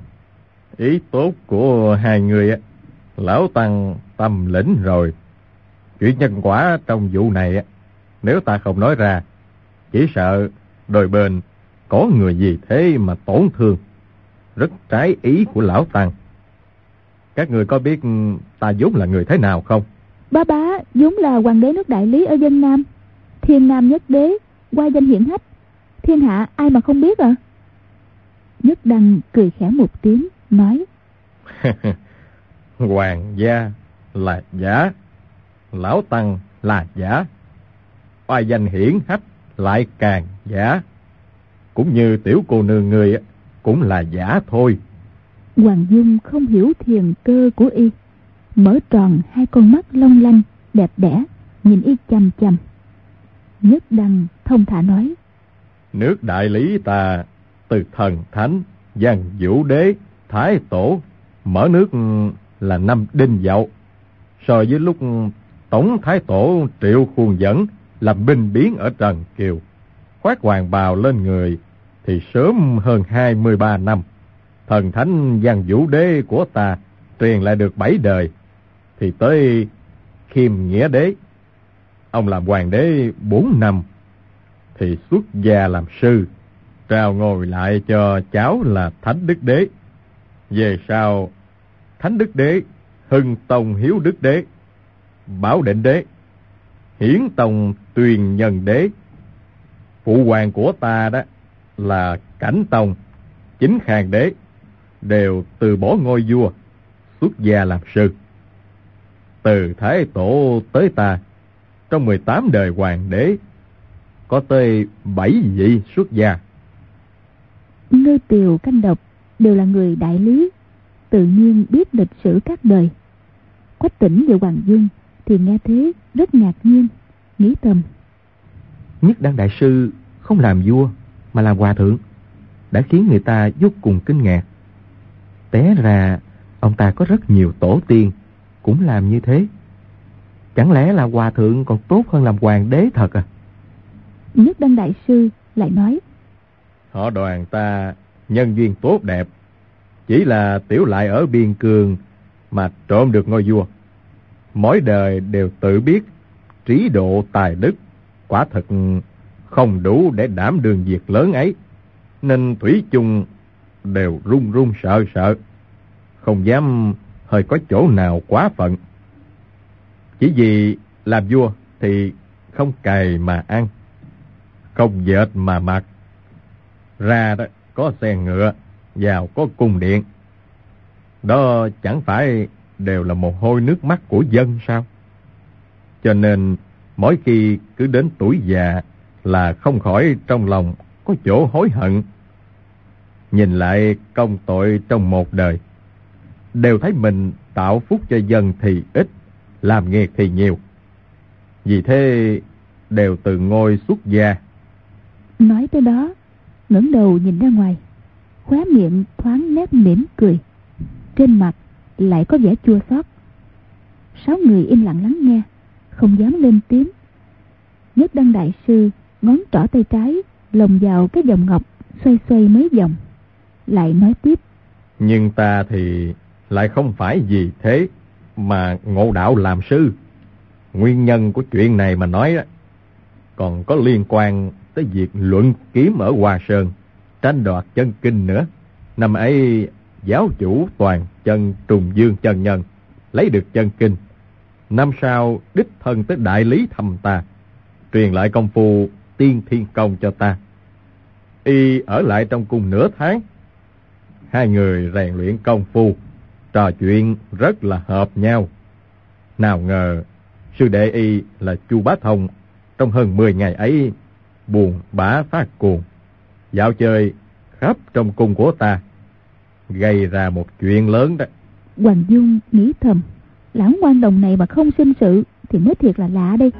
Ý tốt của hai người lão tăng tâm lĩnh rồi. Chuyện nhân quả trong vụ này, nếu ta không nói ra Chỉ sợ đôi bên có người gì thế mà tổn thương, rất trái ý của lão Tăng. Các người có biết ta vốn là người thế nào không? Bá bá vốn là hoàng đế nước Đại Lý ở dân Nam, thiên nam nhất đế, qua danh hiển hách, thiên hạ ai mà không biết à? Nhất Đăng cười khẽ một tiếng, nói: Hoàng gia là giả, lão Tăng là giả, oai danh hiển hách lại càng giả, cũng như tiểu cô nương người cũng là giả thôi. Hoàng Dung không hiểu thiền cơ của y, mở tròn hai con mắt long lanh đẹp đẽ nhìn y chằm chằm. Nhất Đăng thông thả nói: Nước Đại Lý ta từ thần thánh Văn Vũ đế Thái Tổ mở nước là năm Đinh Dậu, so với lúc Tổng Thái Tổ Triệu Khuôn Dẫn làm binh biến ở Trần Kiều, khoác hoàng bào lên người thì sớm hơn hai mươi ba năm. Thần thánh Văn Vũ đế của ta truyền lại được bảy đời, thì tới Khiêm Nghĩa đế, ông làm hoàng đế bốn năm, thì xuất gia làm sư, trao ngôi lại cho cháu là Thánh Đức đế. Về sau Thánh Đức đế, Hưng Tông Hiếu Đức đế, Bảo Định đế, Hiển Tông Tuyền Nhân đế. Phụ hoàng của ta đó là Cảnh Tông, Chính Khang đế, đều từ bỏ ngôi vua, xuất gia làm sư. Từ Thái Tổ tới ta, trong mười tám đời hoàng đế, có tới bảy vị xuất gia. Ngư Tiều, Canh Độc đều là người Đại Lý, tự nhiên biết lịch sử các đời. Quách Tĩnh và Hoàng Dung thì nghe thế rất ngạc nhiên, nghĩ thầm: Nhất Đăng đại sư không làm vua mà làm hòa thượng, đã khiến người ta vô cùng kinh ngạc. Té ra ông ta có rất nhiều tổ tiên cũng làm như thế. Chẳng lẽ là hòa thượng còn tốt hơn làm hoàng đế thật à? Nhất Đăng đại sư lại nói: Họ Đoàn ta nhân duyên tốt đẹp, chỉ là tiểu lại ở biên cương mà trộm được ngôi vua. Mỗi đời đều tự biết trí độ tài đức quả thực không đủ để đảm đương việc lớn ấy, nên thủy chung đều run run sợ sợ, không dám hơi có chỗ nào quá phận. Chỉ vì làm vua thì không cày mà ăn, không dệt mà mặc, ra đó có xe ngựa, vào có cung điện, đó chẳng phải đều là mồ hôi nước mắt của dân sao? Cho nên mỗi khi cứ đến tuổi già là không khỏi trong lòng có chỗ hối hận. Nhìn lại công tội trong một đời, đều thấy mình tạo phúc cho dân thì ít, làm nghiệt thì nhiều. Vì thế đều từ ngôi xuất gia. Nói tới đó, ngẩng đầu nhìn ra ngoài, khóe miệng thoáng nét mỉm cười, trên mặt lại có vẻ chua xót. Sáu người im lặng lắng nghe, không dám lên tiếng. Nhất Đăng đại sư ngón trỏ tay trái lồng vào cái vòng ngọc, xoay xoay mấy vòng, lại nói tiếp: Nhưng ta thì lại không phải vì thế mà ngộ đạo làm sư. Nguyên nhân của chuyện này mà nói đó, còn có liên quan tới việc luận kiếm ở Hoa Sơn, tranh đoạt chân kinh nữa. Năm ấy giáo chủ toàn chân Trùng Dương chân nhân lấy được chân kinh. Năm sau đích thân tới Đại Lý thăm ta, truyền lại công phu tiên thiên công cho ta. Y ở lại trong cung nửa tháng, hai người rèn luyện công phu, trò chuyện rất là hợp nhau. Nào ngờ sư đệ y là Chu Bá Thông trong hơn mười ngày ấy buồn bã phát cuồng, dạo chơi khắp trong cung của ta, gây ra một chuyện lớn đó. Hoàng Dung nghĩ thầm: lão quan đồng này mà không sinh sự thì mới thiệt là lạ đây.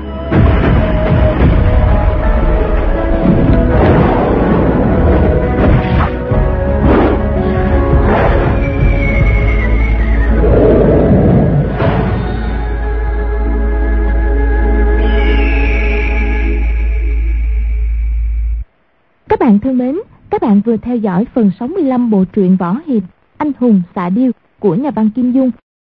Các bạn thân mến, các bạn vừa theo dõi phần sáu mươi lăm bộ truyện võ hiệp Anh hùng xạ điêu của nhà văn Kim Dung.